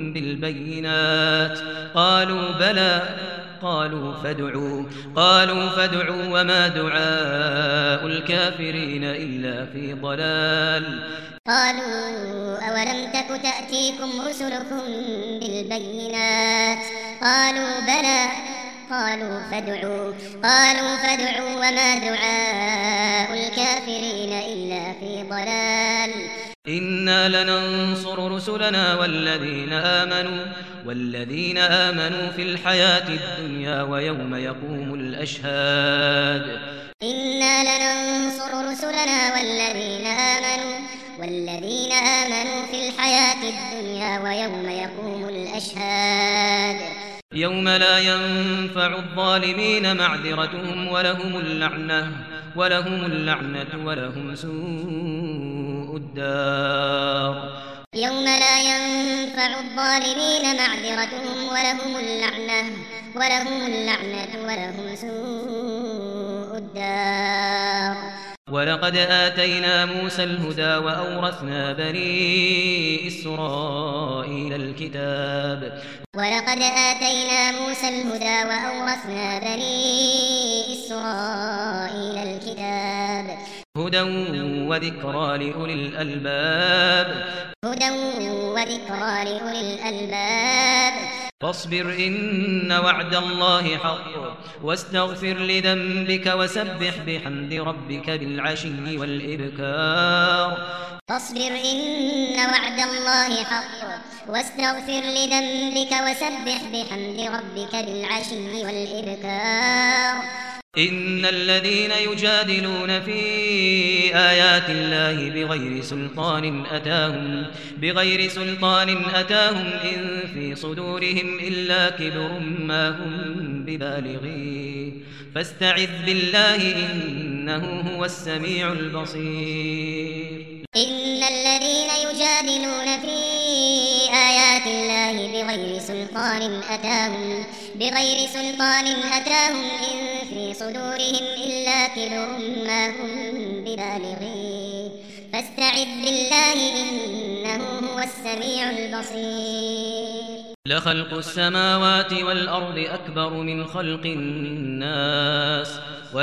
Speaker 1: بالبينات قالوا بلى قالوا فادعوا قالوا فادعوا وما دعاء الكافرين إلا في ضلال
Speaker 2: قالوا أولم تك تأتيكم رسلكم بالبينات قالوا بلى قالوا فادعوا قالوا فادعوا وما دعاء الكافرين إلا في ضلال
Speaker 1: إنا لننصر رسلنا والذين آمنوا والذين آمنوا في الحياة الدنيا ويوم يقوم الأشهاد
Speaker 2: إنا لننصر رسلنا والذين آمنوا والذين آمنوا في الحياة الدنيا ويوم يقوم الأشهاد
Speaker 1: يوم لا ينفع الظالمين معذرتهم ولهم اللعنة ولهم اللعنة ولهم سوء الدار
Speaker 2: يوم لا ينفع الظالمين معذرتهم ولهم اللعنة ولهم اللعنة ولهم سوء الدار
Speaker 1: ولقد آتينا موسى الهدى وأورثنا بني إسرائيل الكتاب
Speaker 2: ولقد آتينا موسى الهدى وأورثنا بني إسرائيل الكتاب
Speaker 1: هدى وذكرى لأولي الألباب
Speaker 2: هدى وذكرى لأولي الألباب
Speaker 1: فاصبر إن وعد الله حق واستغفر لذنبك وسبح بحمد ربك بالعشي والإبكار
Speaker 2: فاصبر إن وعد الله حق واستغفر لذنبك وسبح بحمد ربك بالعشي والإبكار
Speaker 1: إن الذين يجادلون في آيات الله بغير سلطان أتاهم بغير سلطان أتاهم إن في صدورهم إلا كبر ما هم ببالغيه فاستعذ بالله إنه هو السميع البصير
Speaker 2: إن الذين يجادلون في آيات الله بغير سلطان أتاهم بغير سلطان أتاهم إن في صدورهم إلا كبر ما هم ببالغيه فاستعذ بالله إنه هو السميع البصير
Speaker 1: لخلق السماوات والأرض أكبر من خلق الناس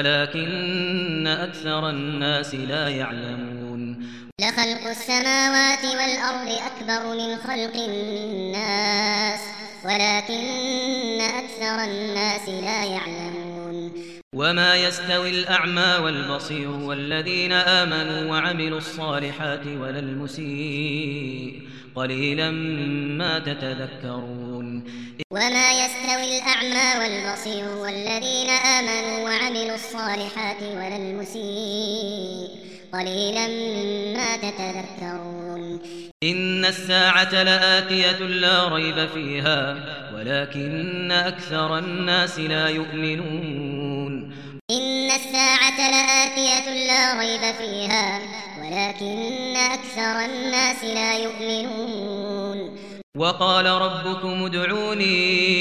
Speaker 1: ولكن أكثر الناس لا يعلمون
Speaker 2: لخلق السماوات والأرض أكبر من خلق الناس ولكن أكثر الناس لا يعلمون
Speaker 1: وما يستوي الأعمى والبصير والذين آمنوا وعملوا الصالحات ولا المسيء قليلا ما تتذكرون
Speaker 2: وما يستوي الأعمى والبصير والذين آمنوا وعملوا الصالحات ولا المسيء قليلا ما تتذكرون
Speaker 1: إن الساعة لآتية لا ريب فيها ولكن أكثر الناس لا يؤمنون
Speaker 2: إن الساعة لآتية لا ريب فيها ولكن أكثر الناس لا يؤمنون
Speaker 1: وقال ربكم ادعوني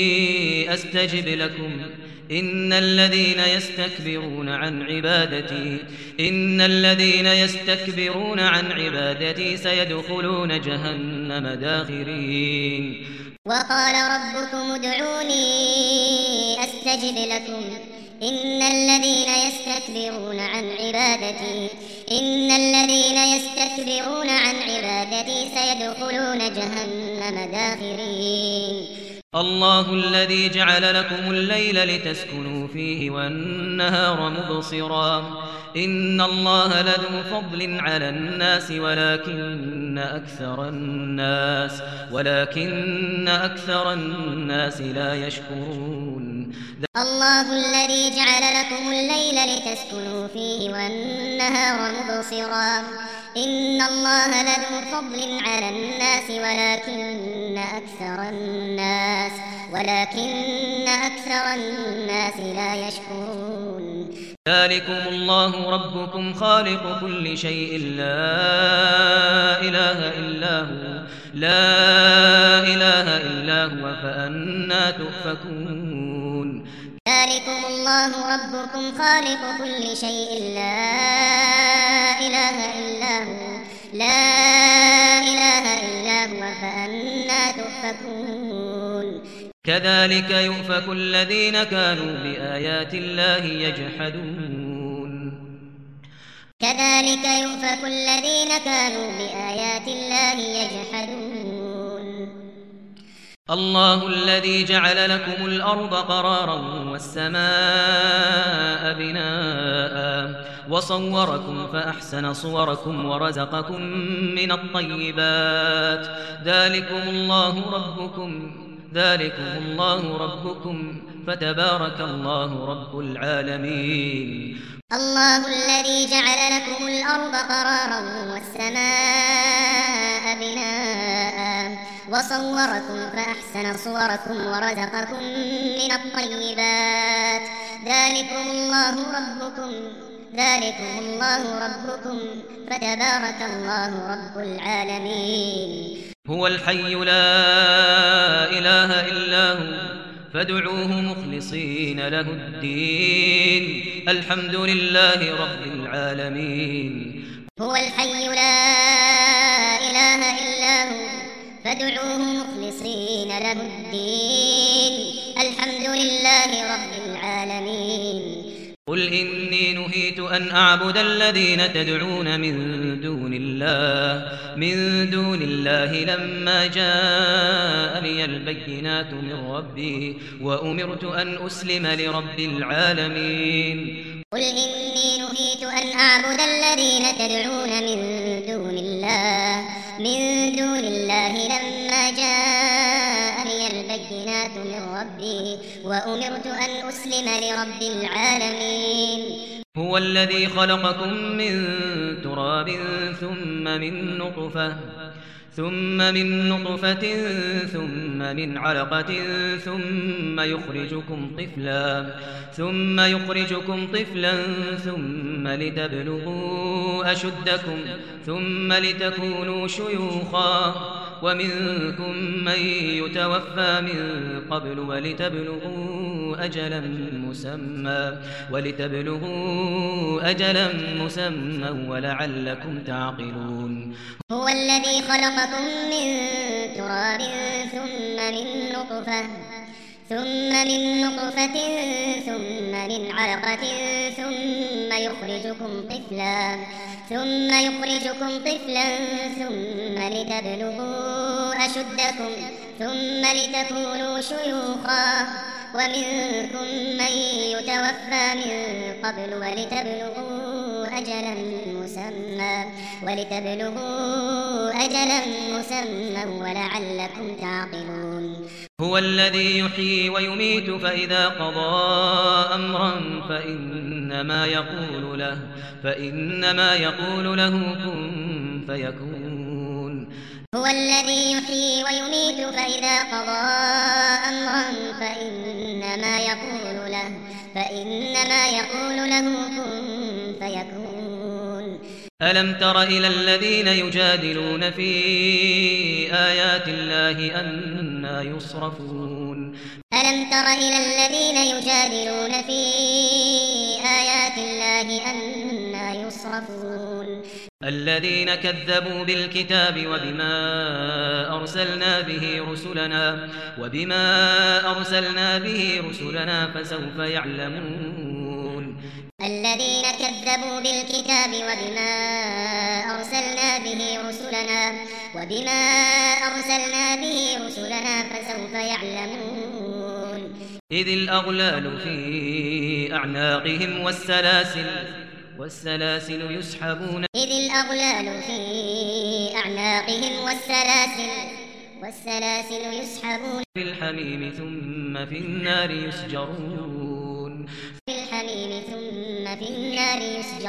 Speaker 1: أستجب لكم إن الذين يستكبرون عن عبادتي إن الذين يستكبرون عن عبادتي سيدخلون جهنم داخرين
Speaker 2: وقال ربكم ادعوني أستجب لكم إن الذين يستكبرون عن عبادتي إن الذين يستكبرون عن عبادتي سيدخلون جهنم داخرين
Speaker 1: الله الذي جعل لكم الليل لتسكنوا فيه والنهار مبصرا إن الله لذو فضل على الناس ولكن أكثر الناس ولكن أكثر الناس لا يشكرون
Speaker 2: الله الذي جعل لكم الليل لتسكنوا فيه والنهار مبصرا إن الله لذو فضل على الناس ولكن أكثر الناس ولكن أكثر الناس لا يشكرون
Speaker 1: ذلكم الله ربكم خالق كل شيء لا إله إلا هو لا إله إلا هو فأنى تؤفكون
Speaker 2: ذلكم الله ربكم خالق كل شيء لا إله إلا هو لا إله إلا هو فأنى تؤفكون
Speaker 1: كذلك يؤفك الذين كانوا بآيات الله يجحدون
Speaker 2: كذلك يؤفك الذين كانوا بآيات الله يجحدون
Speaker 1: الله الذي جعل لكم الأرض قرارا والسماء بناء وصوركم فأحسن صوركم ورزقكم من الطيبات ذلكم الله ربكم ذلكم الله ربكم فتبارك الله رب العالمين
Speaker 2: الله الذي جعل لكم الأرض قرارا والسماء بناء وصوركم فأحسن صوركم ورزقكم من الطيبات ذلكم الله ربكم ذلكم الله ربكم فتبارك الله رب العالمين
Speaker 1: هو الحي لا إله إلا هو فادعوه مخلصين له الدين الحمد لله رب العالمين
Speaker 2: هو الحي لا إله إلا هو فادعوه مخلصين له الدين الحمد لله رب العالمين
Speaker 1: قل إني نهيت أن أعبد الذين تدعون من دون الله من دون الله لما جاءني البينات من ربي وأمرت أن أسلم لرب العالمين
Speaker 2: قل إني نهيت أن أعبد الذين تدعون من دون الله من دون الله لما جاءني البينات من ربي وأمرت أن أسلم لرب العالمين
Speaker 1: هو الذي خلقكم من تراب ثم من نطفة ثم من نطفة ثم من علقة ثم يخرجكم طفلا ثم يخرجكم طفلا ثم لتبلغوا أشدكم ثم لتكونوا شيوخا ومنكم من يتوفى من قبل ولتبلغوا أجلا مسمى ولتبلغوا أجلا مسمى ولعلكم تعقلون
Speaker 2: هو الذي خلقكم من تراب ثم من نطفة ثم من نطفة ثم من علقة ثم يخرجكم طفلا ثم يخرجكم طفلا ثم لتبلغوا أشدكم ثم لتكونوا شيوخا ومنكم من يتوفى يتوفى من قبل ولتبلغوا أجلا مسمى ولتبلغوا أجلا مسمى ولعلكم تعقلون
Speaker 1: هو الذي يحيي ويميت فإذا قضى أمرا فإنما يقول له فإنما يقول له كن فيكون
Speaker 2: هو الذي يحيي ويميت فإذا قضى أمرا فإنما يقول له فإنما يقول له كن فيكون
Speaker 1: ألم تر إلى الذين يجادلون في آيات الله أنى يصرفون
Speaker 2: ألم تر إلى الذين يجادلون في آيات الله أنى يصرفون
Speaker 1: الذين كذبوا بالكتاب وبما أرسلنا به رسلنا وبما أرسلنا به رسلنا فسوف يعلمون
Speaker 2: الذين كذبوا بالكتاب وبما أرسلنا به رسلنا وبما أرسلنا به رسلنا فسوف يعلمون
Speaker 1: إذ الأغلال في أعناقهم والسلاسل والسلاسل يسحبون
Speaker 2: إذ الأغلال في أعناقهم والسلاسل والسلاسل يسحبون
Speaker 1: في الحميم ثم في النار يسجرون
Speaker 2: في الحميم ثم في النار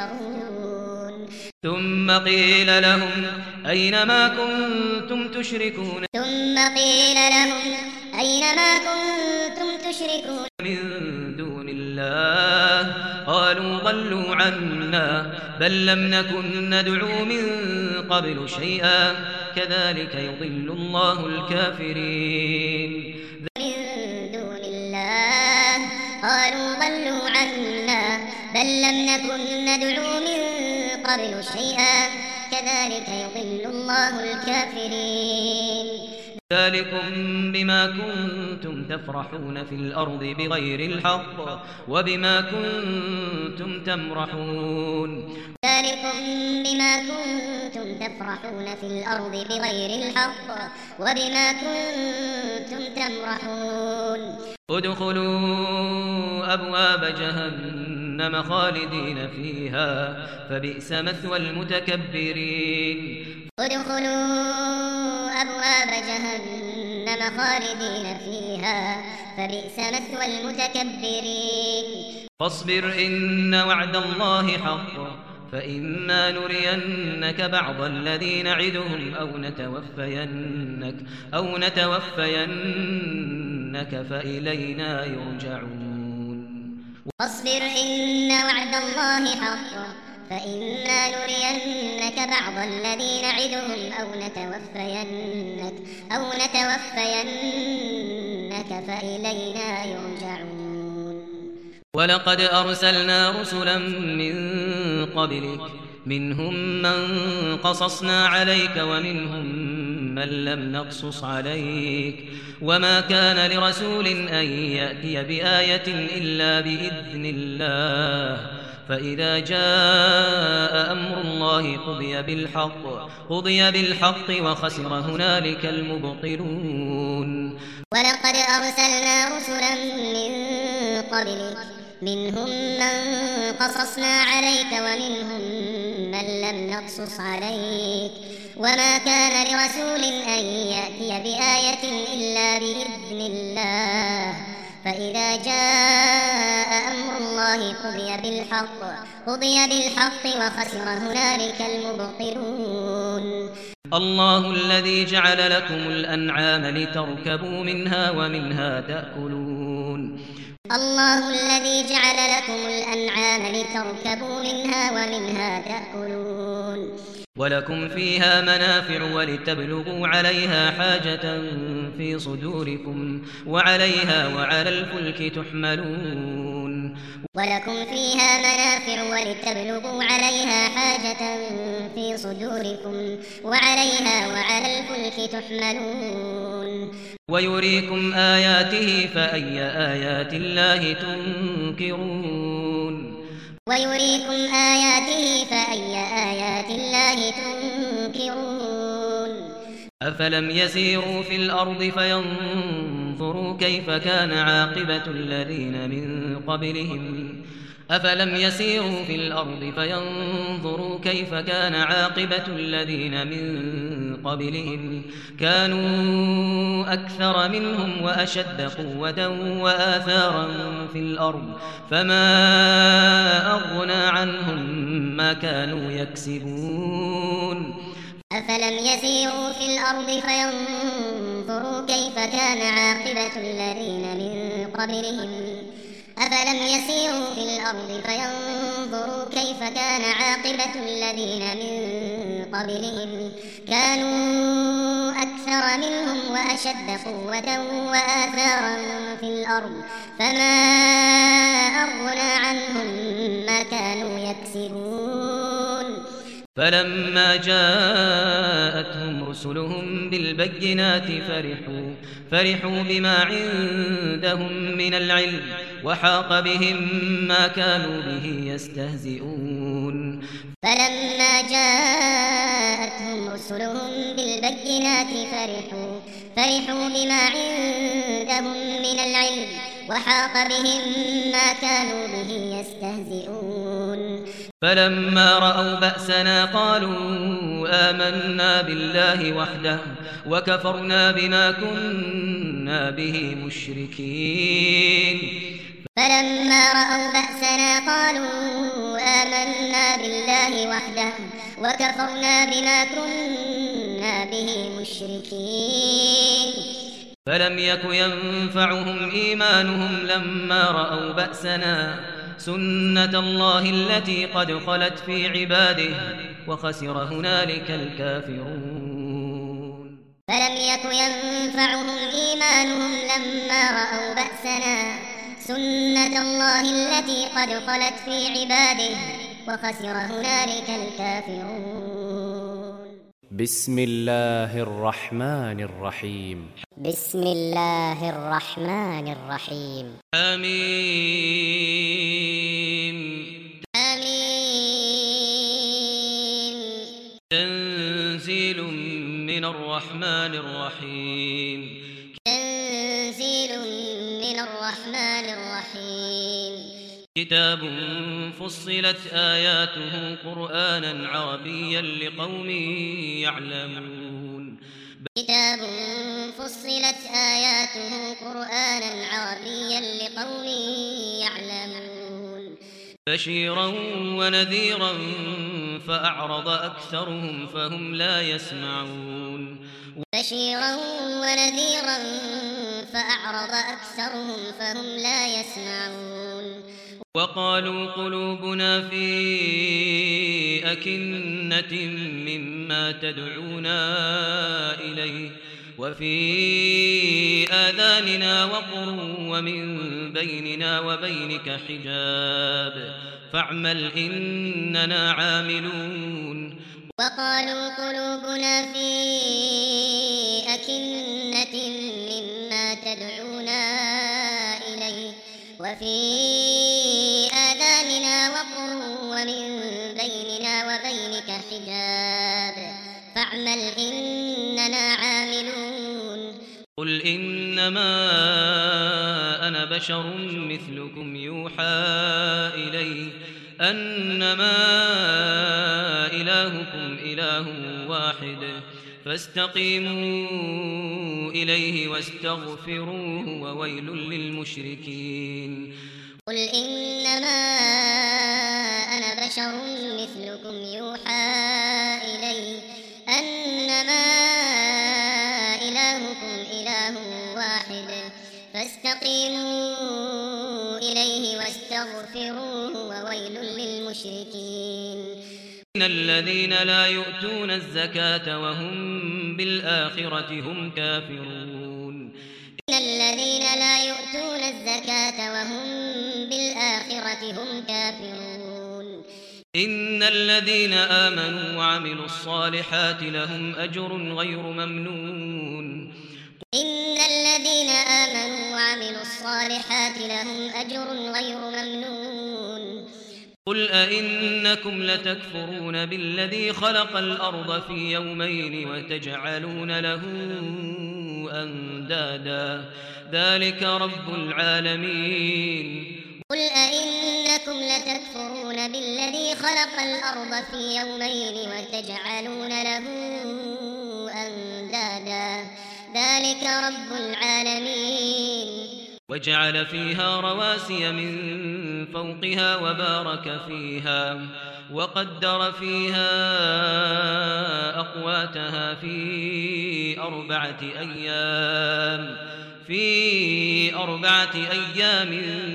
Speaker 2: يسجرون
Speaker 1: ثم قيل لهم أين ما كنتم تشركون
Speaker 2: ثم قيل لهم أين ما كنتم تشركون
Speaker 1: من دون الله قالوا ضلوا عنا بل لم نكن ندعو من قبل شيئا كذلك يضل الله الكافرين
Speaker 2: من دون الله قالوا ضلوا عنا بل لم نكن ندعو من قبل شيئا كذلك يضل الله الكافرين
Speaker 1: ذلكم بما كنتم تفرحون في الأرض بغير الحق وبما كنتم تمرحون
Speaker 2: ذلكم بما كنتم تفرحون في الأرض بغير الحق وبما كنتم تمرحون
Speaker 1: ادخلوا أبواب جهنم خالدين فيها فبئس مثوى المتكبرين
Speaker 2: ادخلوا أبواب جهنم خالدين فيها فبئس مثوى المتكبرين
Speaker 1: فاصبر إن وعد الله حق فإما نرينك بعض الذي نعدهم أو نتوفينك أو نتوفينك فإلينا يرجعون
Speaker 2: فاصبر إن وعد الله حق فإما نرينك بعض الذي نعدهم أو نتوفينك أو نتوفينك فإلينا يرجعون
Speaker 1: ولقد أرسلنا رسلا من قبلك منهم من قصصنا عليك ومنهم من لم نقصص عليك وما كان لرسول أن يأتي بآية إلا بإذن الله فإذا جاء أمر الله قضي بالحق قضي بالحق وخسر هنالك المبطلون
Speaker 2: ولقد أرسلنا رسلا من قبلك منهم من قصصنا عليك ومنهم من لم نقصص عليك وما كان لرسول أن يأتي بآية إلا بإذن الله فإذا جاء أمر الله قضي بالحق قضي بالحق وخسر هنالك المبطلون
Speaker 1: الله الذي جعل لكم الأنعام لتركبوا منها ومنها تأكلون
Speaker 2: الله الذي جعل لكم الأنعام لتركبوا منها ومنها تأكلون
Speaker 1: ولكم فيها منافع ولتبلغوا عليها حاجة في صدوركم وعليها وعلى الفلك تحملون
Speaker 2: ولكم فيها منافع ولتبلغوا عليها حاجة في صدوركم وعليها وعلى الفلك تحملون
Speaker 1: ويريكم آياته فأي آيات الله تنكرون
Speaker 2: ويريكم آياته فأي آيات الله تنكرون
Speaker 1: أفلم يسيروا في الأرض فينظروا كيف كان عاقبة الذين من قبلهم أفلم يسيروا في الأرض فينظروا كيف كان عاقبة الذين من قبلهم كانوا أكثر منهم وأشد قوة وآثارا في الأرض فما أغنى عنهم ما كانوا يكسبون
Speaker 2: أفلم يسيروا في الأرض فينظروا كيف كان عاقبة الذين من قبلهم أفلم يسيروا في الأرض فينظروا كيف كان عاقبة الذين من قبلهم كانوا أكثر منهم وأشد قوة وآثارا في الأرض فما أغنى عنهم ما كانوا يكسبون
Speaker 1: فلما جاءتهم رسلهم بالبينات فرحوا فرحوا بما عندهم من العلم وحاق بهم ما كانوا به يستهزئون
Speaker 2: فلما جاءتهم رسلهم بالبينات فرحوا فرحوا بما عندهم من العلم وحاق بهم ما كانوا به يستهزئون
Speaker 1: فلما رأوا بأسنا قالوا آمنا بالله وحده وكفرنا بما كنا به مشركين
Speaker 2: فلما رأوا بأسنا قالوا آمنا بالله وحده وكفرنا بما كنا به مشركين
Speaker 1: فلم يك ينفعهم إيمانهم لما رأوا بأسنا سنة الله التي قد خلت في عباده وخسر هنالك الكافرون
Speaker 2: فلم يك ينفعهم إيمانهم لما رأوا بأسنا سنة الله التي قد خلت في عباده وخسر هنالك الكافرون
Speaker 4: بسم الله الرحمن الرحيم
Speaker 2: بسم الله الرحمن الرحيم
Speaker 1: آمين
Speaker 2: آمين
Speaker 1: تنزيل من الرحمن الرحيم
Speaker 2: تنزيل من الرحمن الرحيم
Speaker 1: كتاب فصلت آياته قرآنا عربيا لقوم يعلمون
Speaker 2: كتاب فصلت آياته قرآنا عربيا لقوم يعلمون
Speaker 1: بشيرا ونذيرا فأعرض أكثرهم فهم لا يسمعون
Speaker 2: بشيرا ونذيرا فأعرض أكثرهم فهم لا يسمعون
Speaker 1: وقالوا قلوبنا في أكنة مما تدعونا إليه وفي آذاننا وقر ومن بيننا وبينك حجاب فاعمل إننا عاملون
Speaker 2: وقالوا قلوبنا في أكنة مما تدعونا إليه وفي آذاننا وقر ومن بيننا وبينك حجاب فاعمل إننا عاملون
Speaker 1: قل إنما أنا بشر مثلكم يوحى إلي أنما إلهكم إله واحد فاستقيموا إليه واستغفروه وويل للمشركين
Speaker 2: قل إنما أنا بشر مثلكم يوحى إلي أنما إلهكم إله واحد فاستقيموا إليه واستغفروه وويل للمشركين
Speaker 1: إن الذين لا يؤتون الزكاة وهم بالآخرة هم كافرون
Speaker 2: إن الذين لا يؤتون الزكاة وهم بالآخرة هم كافرون
Speaker 1: إن الذين آمنوا وعملوا الصالحات لهم أجر غير ممنون
Speaker 2: إن الذين آمنوا وعملوا الصالحات لهم أجر غير ممنون
Speaker 1: قل أئنكم لتكفرون بالذي خلق الأرض في يومين وتجعلون له أندادا ذلك رب العالمين
Speaker 2: قل أئنكم لتكفرون بالذي خلق الأرض في يومين وتجعلون له أندادا ذلك رب العالمين
Speaker 1: وجعل فيها رواسي من فوقها وبارك فيها وقدر فيها أقواتها في أربعة أيام في أربعة أيام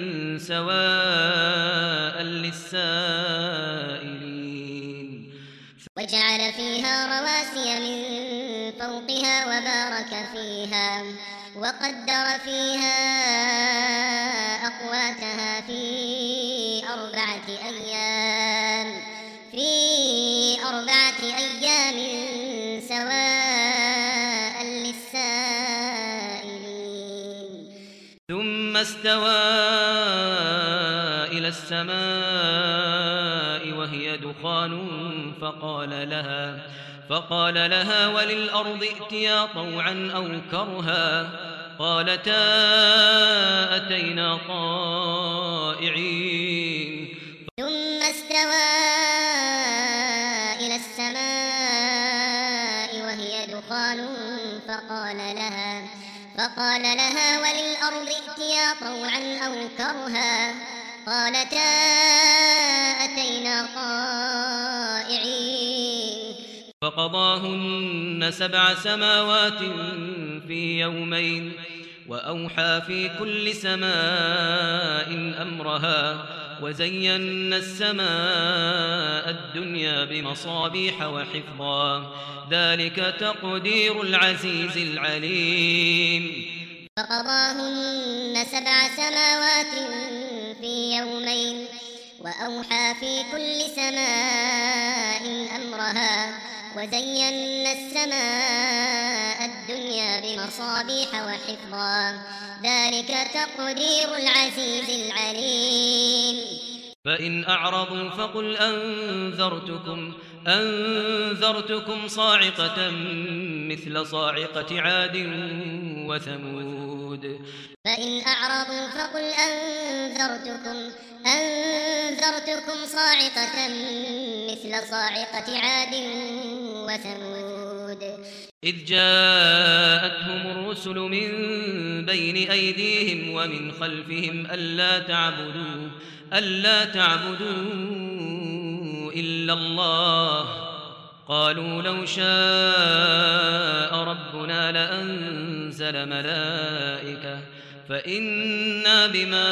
Speaker 1: سواء للسائلين
Speaker 2: وجعل فيها رواسي من فوقها وبارك فيها وقدر فيها أقواتها في أربعة أيام في أربعة أيام سواء للسائلين
Speaker 1: ثم استوى إلى السماء وهي دخان فقال لها فقال لها وللأرض ائتيا طوعا أو كرها قالتا أتينا طائعين
Speaker 2: ثم استوى إلى السماء وهي دخان فقال لها فقال لها وللأرض ائتيا طوعا أو كرها قالتا أتينا طائعين
Speaker 1: فقضاهن سبع سماوات في يومين وأوحى في كل سماء أمرها وزينا السماء الدنيا بمصابيح وحفظا ذلك تقدير العزيز العليم
Speaker 2: فقضاهن سبع سماوات في يومين وأوحى في كل سماء أمرها وزينا السماء الدنيا بمصابيح وحفظا ذلك تقدير العزيز العليم
Speaker 1: فإن أعرضوا فقل أنذرتكم أنذرتكم صاعقة مثل صاعقة عاد وثمود
Speaker 2: فإن أعرضوا فقل أنذرتكم أنذرتكم صاعقة مثل صاعقة عاد وثمود
Speaker 1: إذ جاءتهم الرسل من بين أيديهم ومن خلفهم ألا تعبدوا ألا تعبدوا إلا الله قالوا لو شاء ربنا لأنزل ملائكة فإنا بما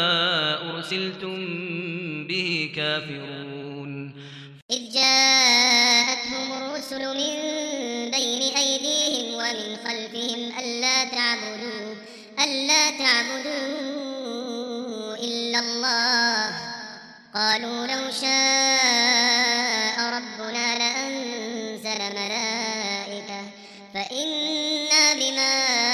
Speaker 1: أرسلتم به كافرون
Speaker 2: إذ جاءتهم الرسل من بين أيديهم ومن خلفهم ألا تعبدوا ألا تعبدوا إلا الله قالوا لو شاء ربنا لأنزل ملائكة فإنا بما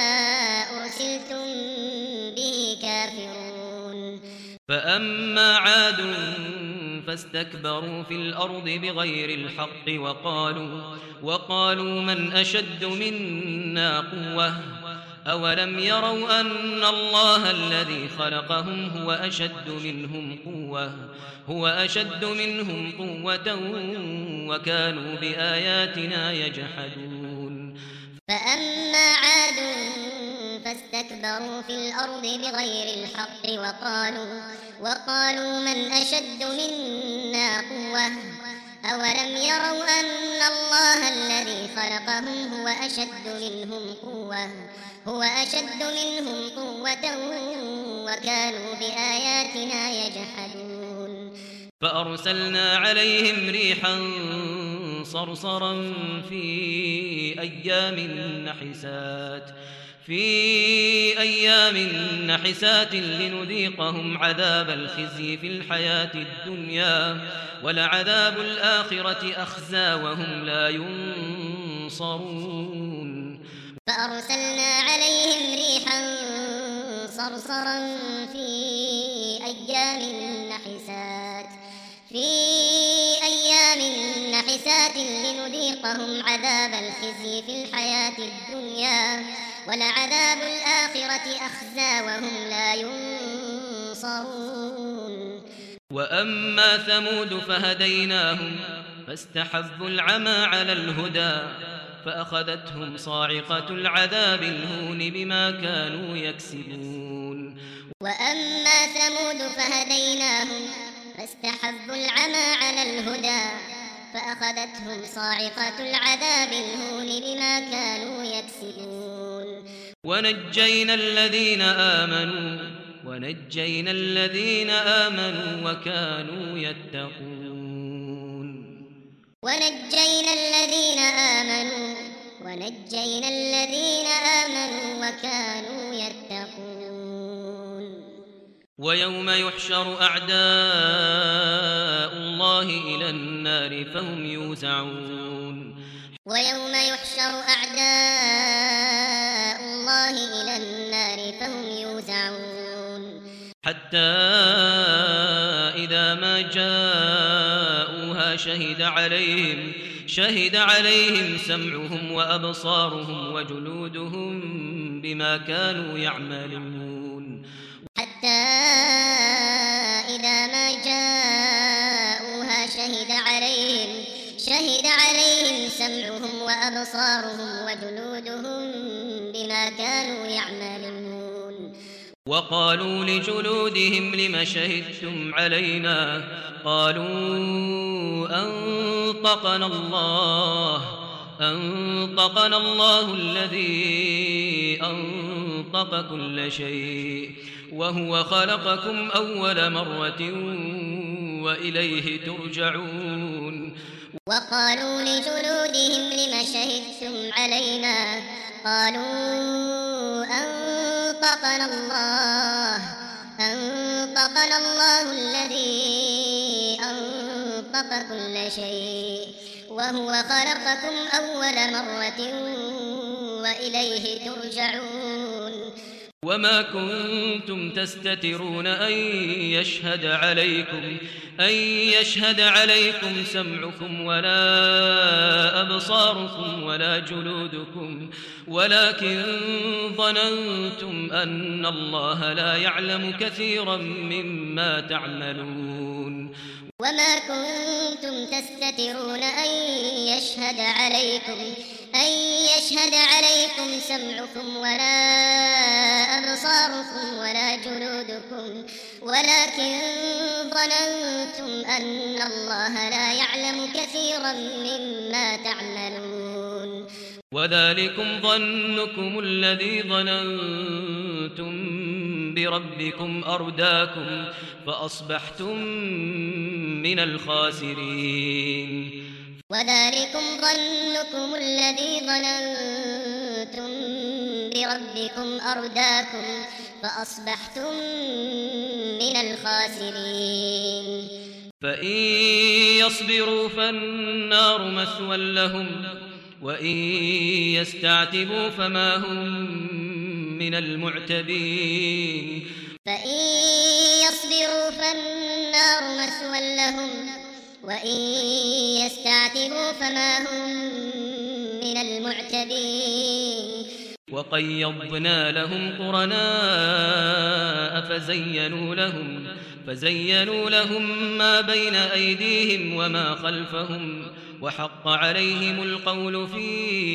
Speaker 2: أرسلتم به كافرون
Speaker 1: فأما عاد فاستكبروا في الأرض بغير الحق وقالوا وقالوا من أشد منا قوة أولم يروا أن الله الذي خلقهم هو أشد منهم قوة هو أشد منهم قوة وكانوا بآياتنا يجحدون
Speaker 2: فأما عاد فاستكبروا في الأرض بغير الحق وقالوا وقالوا من أشد منا قوة أولم يروا أن الله الذي خلقهم هو أشد منهم قوة هو أشد منهم قوة وكانوا بآياتنا يجحدون
Speaker 1: فأرسلنا عليهم ريحا صرصرا في أيام نحسات في أيام نحسات لنذيقهم عذاب الخزي في الحياة الدنيا ولعذاب الآخرة أخزى وهم لا ينصرون
Speaker 2: فأرسلنا عليهم ريحا صرصرا في أيام نحسات في أيام نحسات لنذيقهم عذاب الخزي في الحياة الدنيا ولعذاب الآخرة أخزى وهم لا ينصرون.
Speaker 1: وأما ثمود فهديناهم فاستحبوا العمى على الهدى فأخذتهم صاعقة العذاب الهون بما كانوا يكسبون.
Speaker 2: وأما ثمود فهديناهم فاستحبوا العمى على الهدى فأخذتهم صاعقة العذاب الهون بما كانوا يكسبون.
Speaker 1: ونجينا الذين آمنوا ونجينا الذين آمنوا وكانوا يتقون.
Speaker 2: ونجينا الذين آمنوا ونجينا الذين آمنوا وكانوا يتقون.
Speaker 1: ويوم يحشر أعداء الله إلى النار فهم يوزعون.
Speaker 2: ويوم يحشر أعداء الله إلى النار فهم يوزعون.
Speaker 1: حتى إذا ما جاءوها شهد عليهم شهد عليهم سمعهم وأبصارهم وجلودهم بما كانوا يعملون.
Speaker 2: حتى إذا ما جاءوها شهد عليهم شهد عليهم سمعهم وأبصارهم وجلودهم بما كانوا يعملون.
Speaker 1: وقالوا لجلودهم لم شهدتم علينا قالوا أنطقنا الله أنطقنا الله الذي أنطق كل شيء وهو خلقكم أول مرة وإليه ترجعون.
Speaker 2: وقالوا لجلودهم لم شهدتم علينا قالوا أنطقنا الله أنطقنا الله الذي أنطق كل شيء وهو خلقكم أول مرة وإليه ترجعون.
Speaker 1: وما كنتم تستترون أن يشهد عليكم أن يشهد عليكم سمعكم ولا أبصاركم ولا جلودكم ولكن ظننتم أن الله لا يعلم كثيرا مما تعملون.
Speaker 2: وما كنتم تستترون أن يشهد عليكم أن يشهد عليكم سمعكم ولا أبصاركم ولا جلودكم ولكن ظننتم أن الله لا يعلم كثيرا مما تعملون.
Speaker 1: وذلكم ظنكم الذي ظننتم بربكم أرداكم فأصبحتم من الخاسرين.
Speaker 2: وذلكم ظنكم الذي ظننتم بربكم أرداكم فأصبحتم من الخاسرين.
Speaker 1: فإن يصبروا فالنار مثوى لهم وإن يستعتبوا فما هم من المعتبين.
Speaker 2: فإن يصبروا فالنار مثوى لهم وإن يستعتبوا فما هم من المعتبين.
Speaker 1: وقيضنا لهم قرناء فزينوا لهم فزينوا لهم ما بين أيديهم وما خلفهم وحق عليهم القول في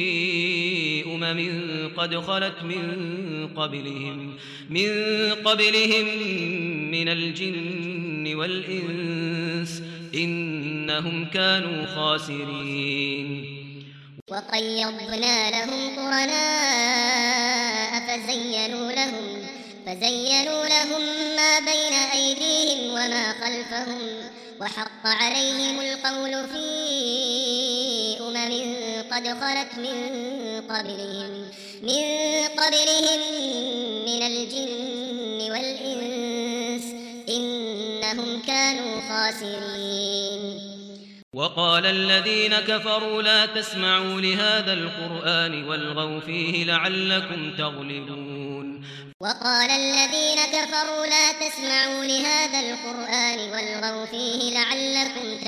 Speaker 1: أمم قد خلت من قبلهم من قبلهم من الجن والإنس إنهم كانوا خاسرين.
Speaker 2: وقيضنا لهم قرناء فزينوا لهم فزينوا لهم ما بين أيديهم وما خلفهم وحق عليهم القول في أمم قد خلت من قبلهم من قبلهم من الجن والإنس إنهم كانوا خاسرين.
Speaker 1: وقال الذين كفروا لا تسمعوا لهذا القرآن والغوا فيه لعلكم تغلبون.
Speaker 2: وقال الذين كفروا لا تسمعوا لهذا القرآن والغوا فيه لعلكم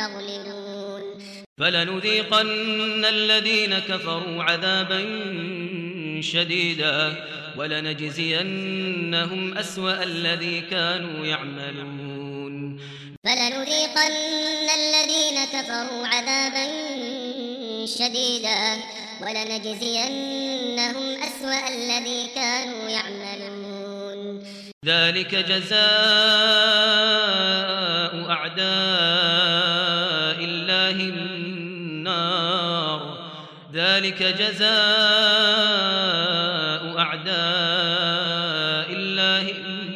Speaker 2: تغلبون.
Speaker 1: فلنذيقن الذين كفروا عذابا شديدا ولنجزينهم أسوأ الذي كانوا يعملون
Speaker 2: فلنذيقن الذين كفروا عذابا شديدا ولنجزينهم أسوأ الذي كانوا يعملون
Speaker 1: ذلك جزاء أعداء الله النار ذلك جزاء أعداء الله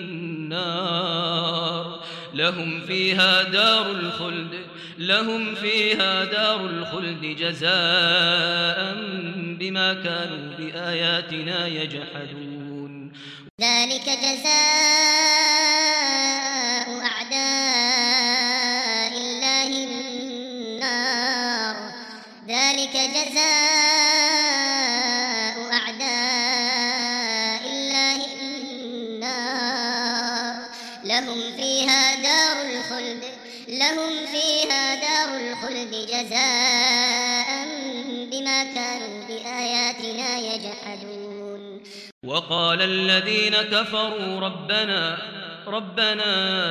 Speaker 1: النار لهم فيها دار الخلد لهم فيها دار الخلد جزاء بما كانوا بآياتنا يجحدون
Speaker 2: ذلك جزاء أعداء الله النار ذلك جزاء أعداء الله النار لهم فيها دار الخلد لهم فيها دار الخلد جزاء بما كانوا بآياتنا يجحدون
Speaker 1: وقال الذين كفروا ربنا ربنا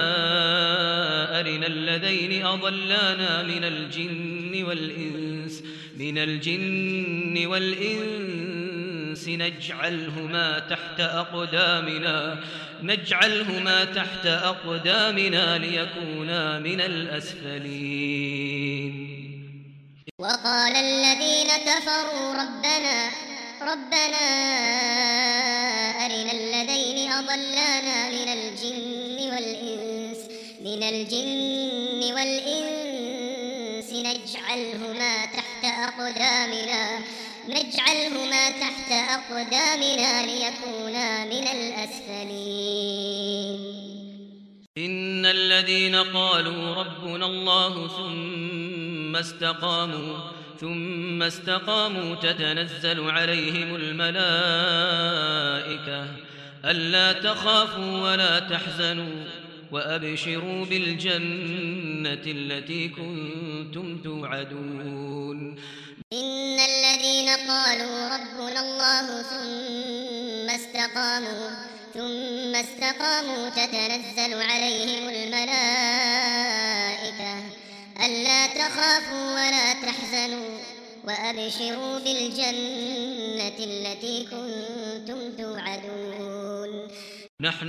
Speaker 1: أرنا الذين أضلانا من الجن والإنس من الجن والإنس نجعلهما تحت أقدامنا نجعلهما تحت أقدامنا ليكونا من الأسفلين
Speaker 2: وقال الذين كفروا ربنا ربنا أرنا الذين أضلانا من الجن والإنس من الجن والإنس نجعلهما تحت أقدامنا نجعلهما تحت أقدامنا ليكونا من الأسفلين
Speaker 1: إن الذين قالوا ربنا الله ثم استقاموا ثم استقاموا تتنزل عليهم الملائكة ألا تخافوا ولا تحزنوا وأبشروا بالجنة التي كنتم توعدون
Speaker 2: إن الذين قالوا ربنا الله ثم استقاموا ثم استقاموا تتنزل عليهم الملائكة ألا تخافوا ولا تحزنوا وأبشروا بالجنة التي كنتم توعدون
Speaker 1: نحن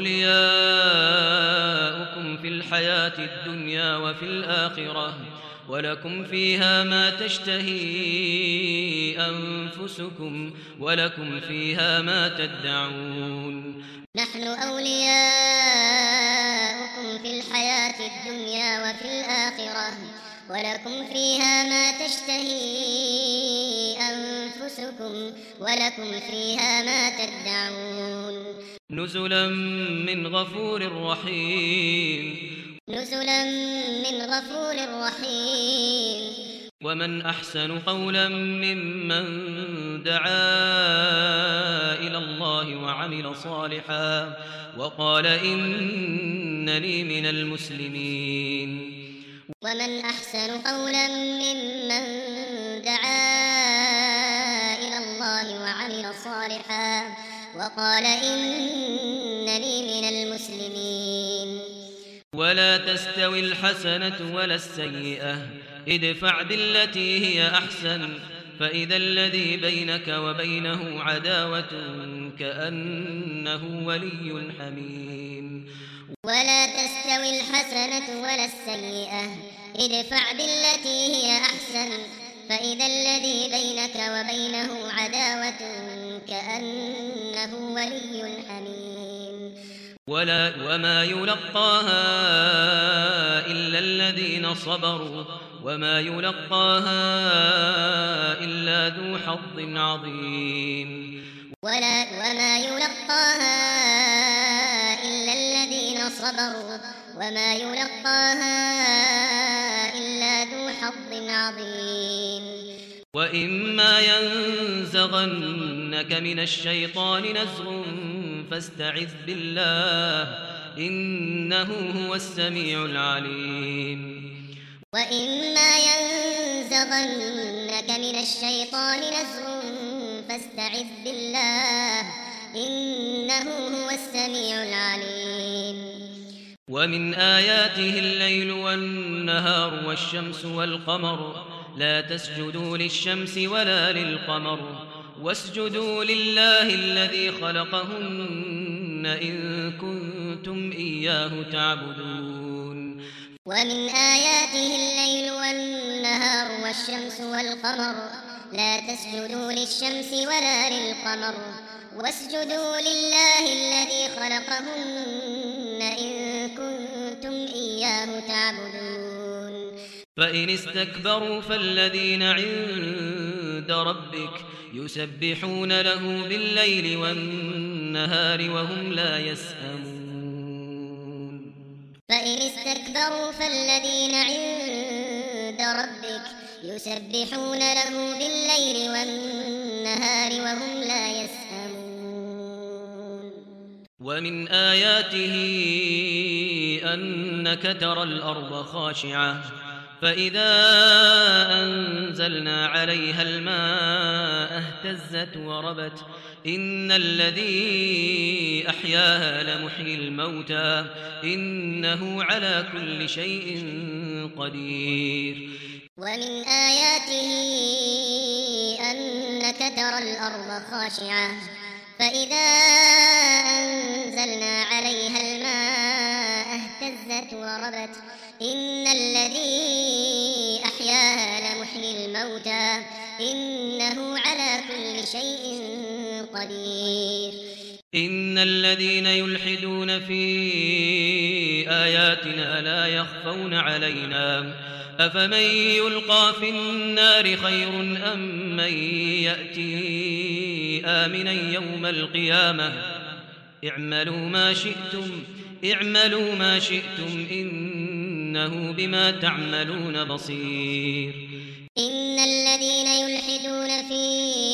Speaker 1: أولياؤكم في الحياة الدنيا وفي الآخرة ولكم فيها ما تشتهي أنفسكم ولكم فيها ما تدعون
Speaker 2: نحن أولياؤكم في الحياة الدنيا وفي الآخرة ولكم فيها ما تشتهي أنفسكم ولكم فيها ما تدعون
Speaker 1: نزلا من غفور رحيم
Speaker 2: نزلا من غفور رحيم
Speaker 1: ومن أحسن قولا ممن دعا إلى الله وعمل صالحا وقال إنني من المسلمين
Speaker 2: ومن أحسن قولا ممن دعا إلى الله وعمل صالحا وقال إنني من المسلمين
Speaker 1: ولا تستوي الحسنة ولا السيئة ادفع بالتي هي أحسن فإذا الذي بينك وبينه عداوة كأنه ولي حميم
Speaker 2: ولا تستوي الحسنة ولا السيئة ادفع بالتي هي أحسن فإذا الذي بينك وبينه عداوة كأنه ولي حميم
Speaker 1: ولا وما يلقاها إلا الذين صبروا وما يلقاها إلا ذو حظ عظيم
Speaker 2: ولا وما يلقاها إلا الذين صبروا وما يلقاها إلا ذو حظ عظيم
Speaker 1: وإما ينزغنك من الشيطان نزغ فاستعذ بالله إنه هو السميع العليم
Speaker 2: وإما ينزغنك من الشيطان نزغ فاستعذ بالله إنه هو السميع العليم.
Speaker 1: ومن آياته الليل والنهار والشمس والقمر لا تسجدوا للشمس ولا للقمر واسجدوا لله الذي خلقهن إن كنتم إياه تعبدون.
Speaker 2: ومن آياته الليل والنهار والشمس والقمر لا تسجدوا للشمس ولا للقمر واسجدوا لله الذي خلقهن إن كنتم إياه تعبدون.
Speaker 1: فإن استكبروا فالذين عند ربك يسبحون له بالليل والنهار وهم لا يسأمون.
Speaker 2: فإن استكبروا فالذين عند ربك يسبحون له بالليل والنهار وهم لا يسأمون.
Speaker 1: ومن آياته أنك ترى الأرض خاشعة فإذا أنزلنا عليها الماء اهتزت وربت إن الذي أحياها لمحيي الموتى إنه على كل شيء قدير.
Speaker 2: ومن آياته أنك ترى الأرض خاشعة فإذا أنزلنا عليها الماء اهتزت وربت إن الذي أحياها لمحيي الموتى إنه على كل شيء قدير.
Speaker 1: إن الذين يلحدون في آياتنا لا يخفون علينا أفمن يلقى في النار خير أم من يأتي آمنا يوم القيامة اعملوا ما شئتم اعملوا ما شئتم إنه بما تعملون بصير.
Speaker 2: إن الذين يلحدون في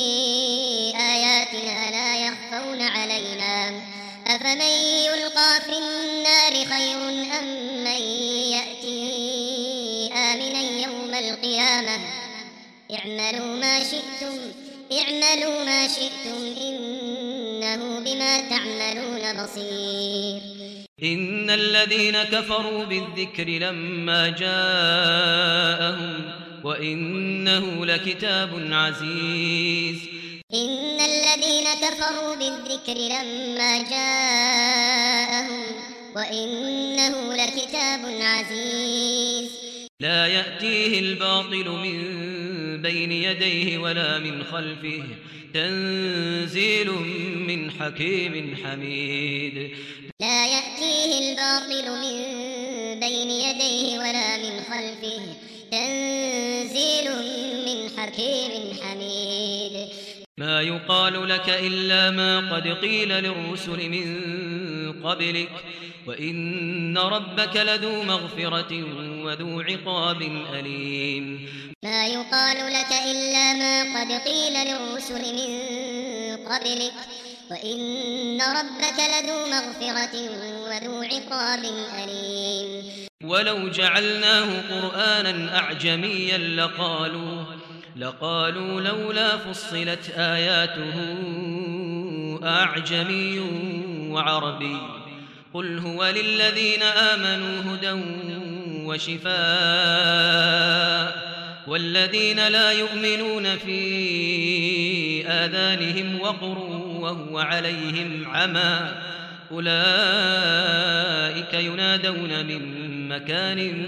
Speaker 2: آياتنا لا يخفون علينا أفمن يلقى في النار خير أم من يأتي آمنا يوم القيامة اعملوا ما شئتم اعملوا ما شئتم إنه بما تعملون بصير.
Speaker 1: إن الذين كفروا بالذكر لما جاءهم وإنه لكتاب عزيز.
Speaker 2: إن الذين كفروا بالذكر لما جاءهم وإنه لكتاب عزيز.
Speaker 1: لا يأتيه الباطل من بين يديه ولا من خلفه تنزيل من حكيم حميد.
Speaker 2: لا يأتيه الباطل من بين يديه ولا من خلفه تنزيل من حكيم حميد.
Speaker 1: ما يقال لك إلا ما قد قيل للرسل من قبلك وإن ربك لذو مغفرة وذو عقاب أليم.
Speaker 2: ما يقال لك إلا ما قد قيل للرسل من قبلك وإن ربك لذو مغفرة وذو عقاب أليم.
Speaker 1: ولو جعلناه قرآنا أعجميا لقالوا لقالوا لولا فصلت آياته أعجمي وعربي قل هو للذين آمنوا هدى وشفاء والذين لا يؤمنون في آذانهم وقر وهو عليهم عمى أولئك ينادون من مكان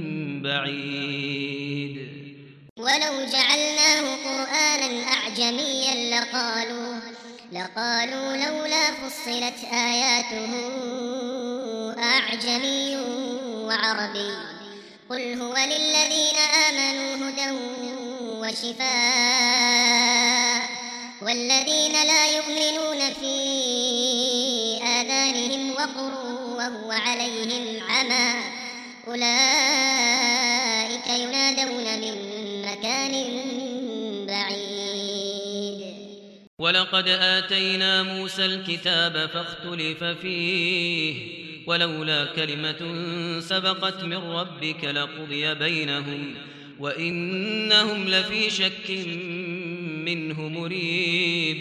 Speaker 1: بعيد.
Speaker 2: ولو جعلناه قرآنا أعجميا لقالوا لقالوا لولا فصلت آياته أعجمي وعربي قل هو للذين آمنوا هدى وشفاء والذين لا يؤمنون في آذانهم وقر وهو عليهم عمى أولئك ينادون من مكان بعيد.
Speaker 1: ولقد آتينا موسى الكتاب فاختلف فيه ولولا كلمة سبقت من ربك لقضي بينهم وإنهم لفي شك منه مريب.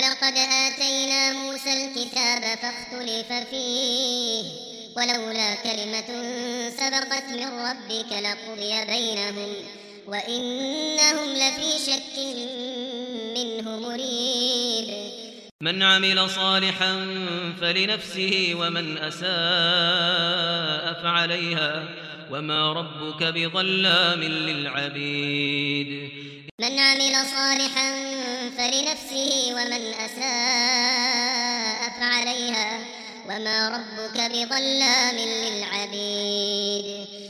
Speaker 2: ولقد آتينا موسى الكتاب فاختلف فيه ولولا كلمة سبقت من ربك لقضي بينهم وإنهم لفي شك منه مريب.
Speaker 1: من عمل صالحا فلنفسه ومن أساء فعليها وما ربك بظلام للعبيد.
Speaker 2: من عمل صالحا فلنفسه ومن أساء فعليها وما ربك بظلام للعبيد.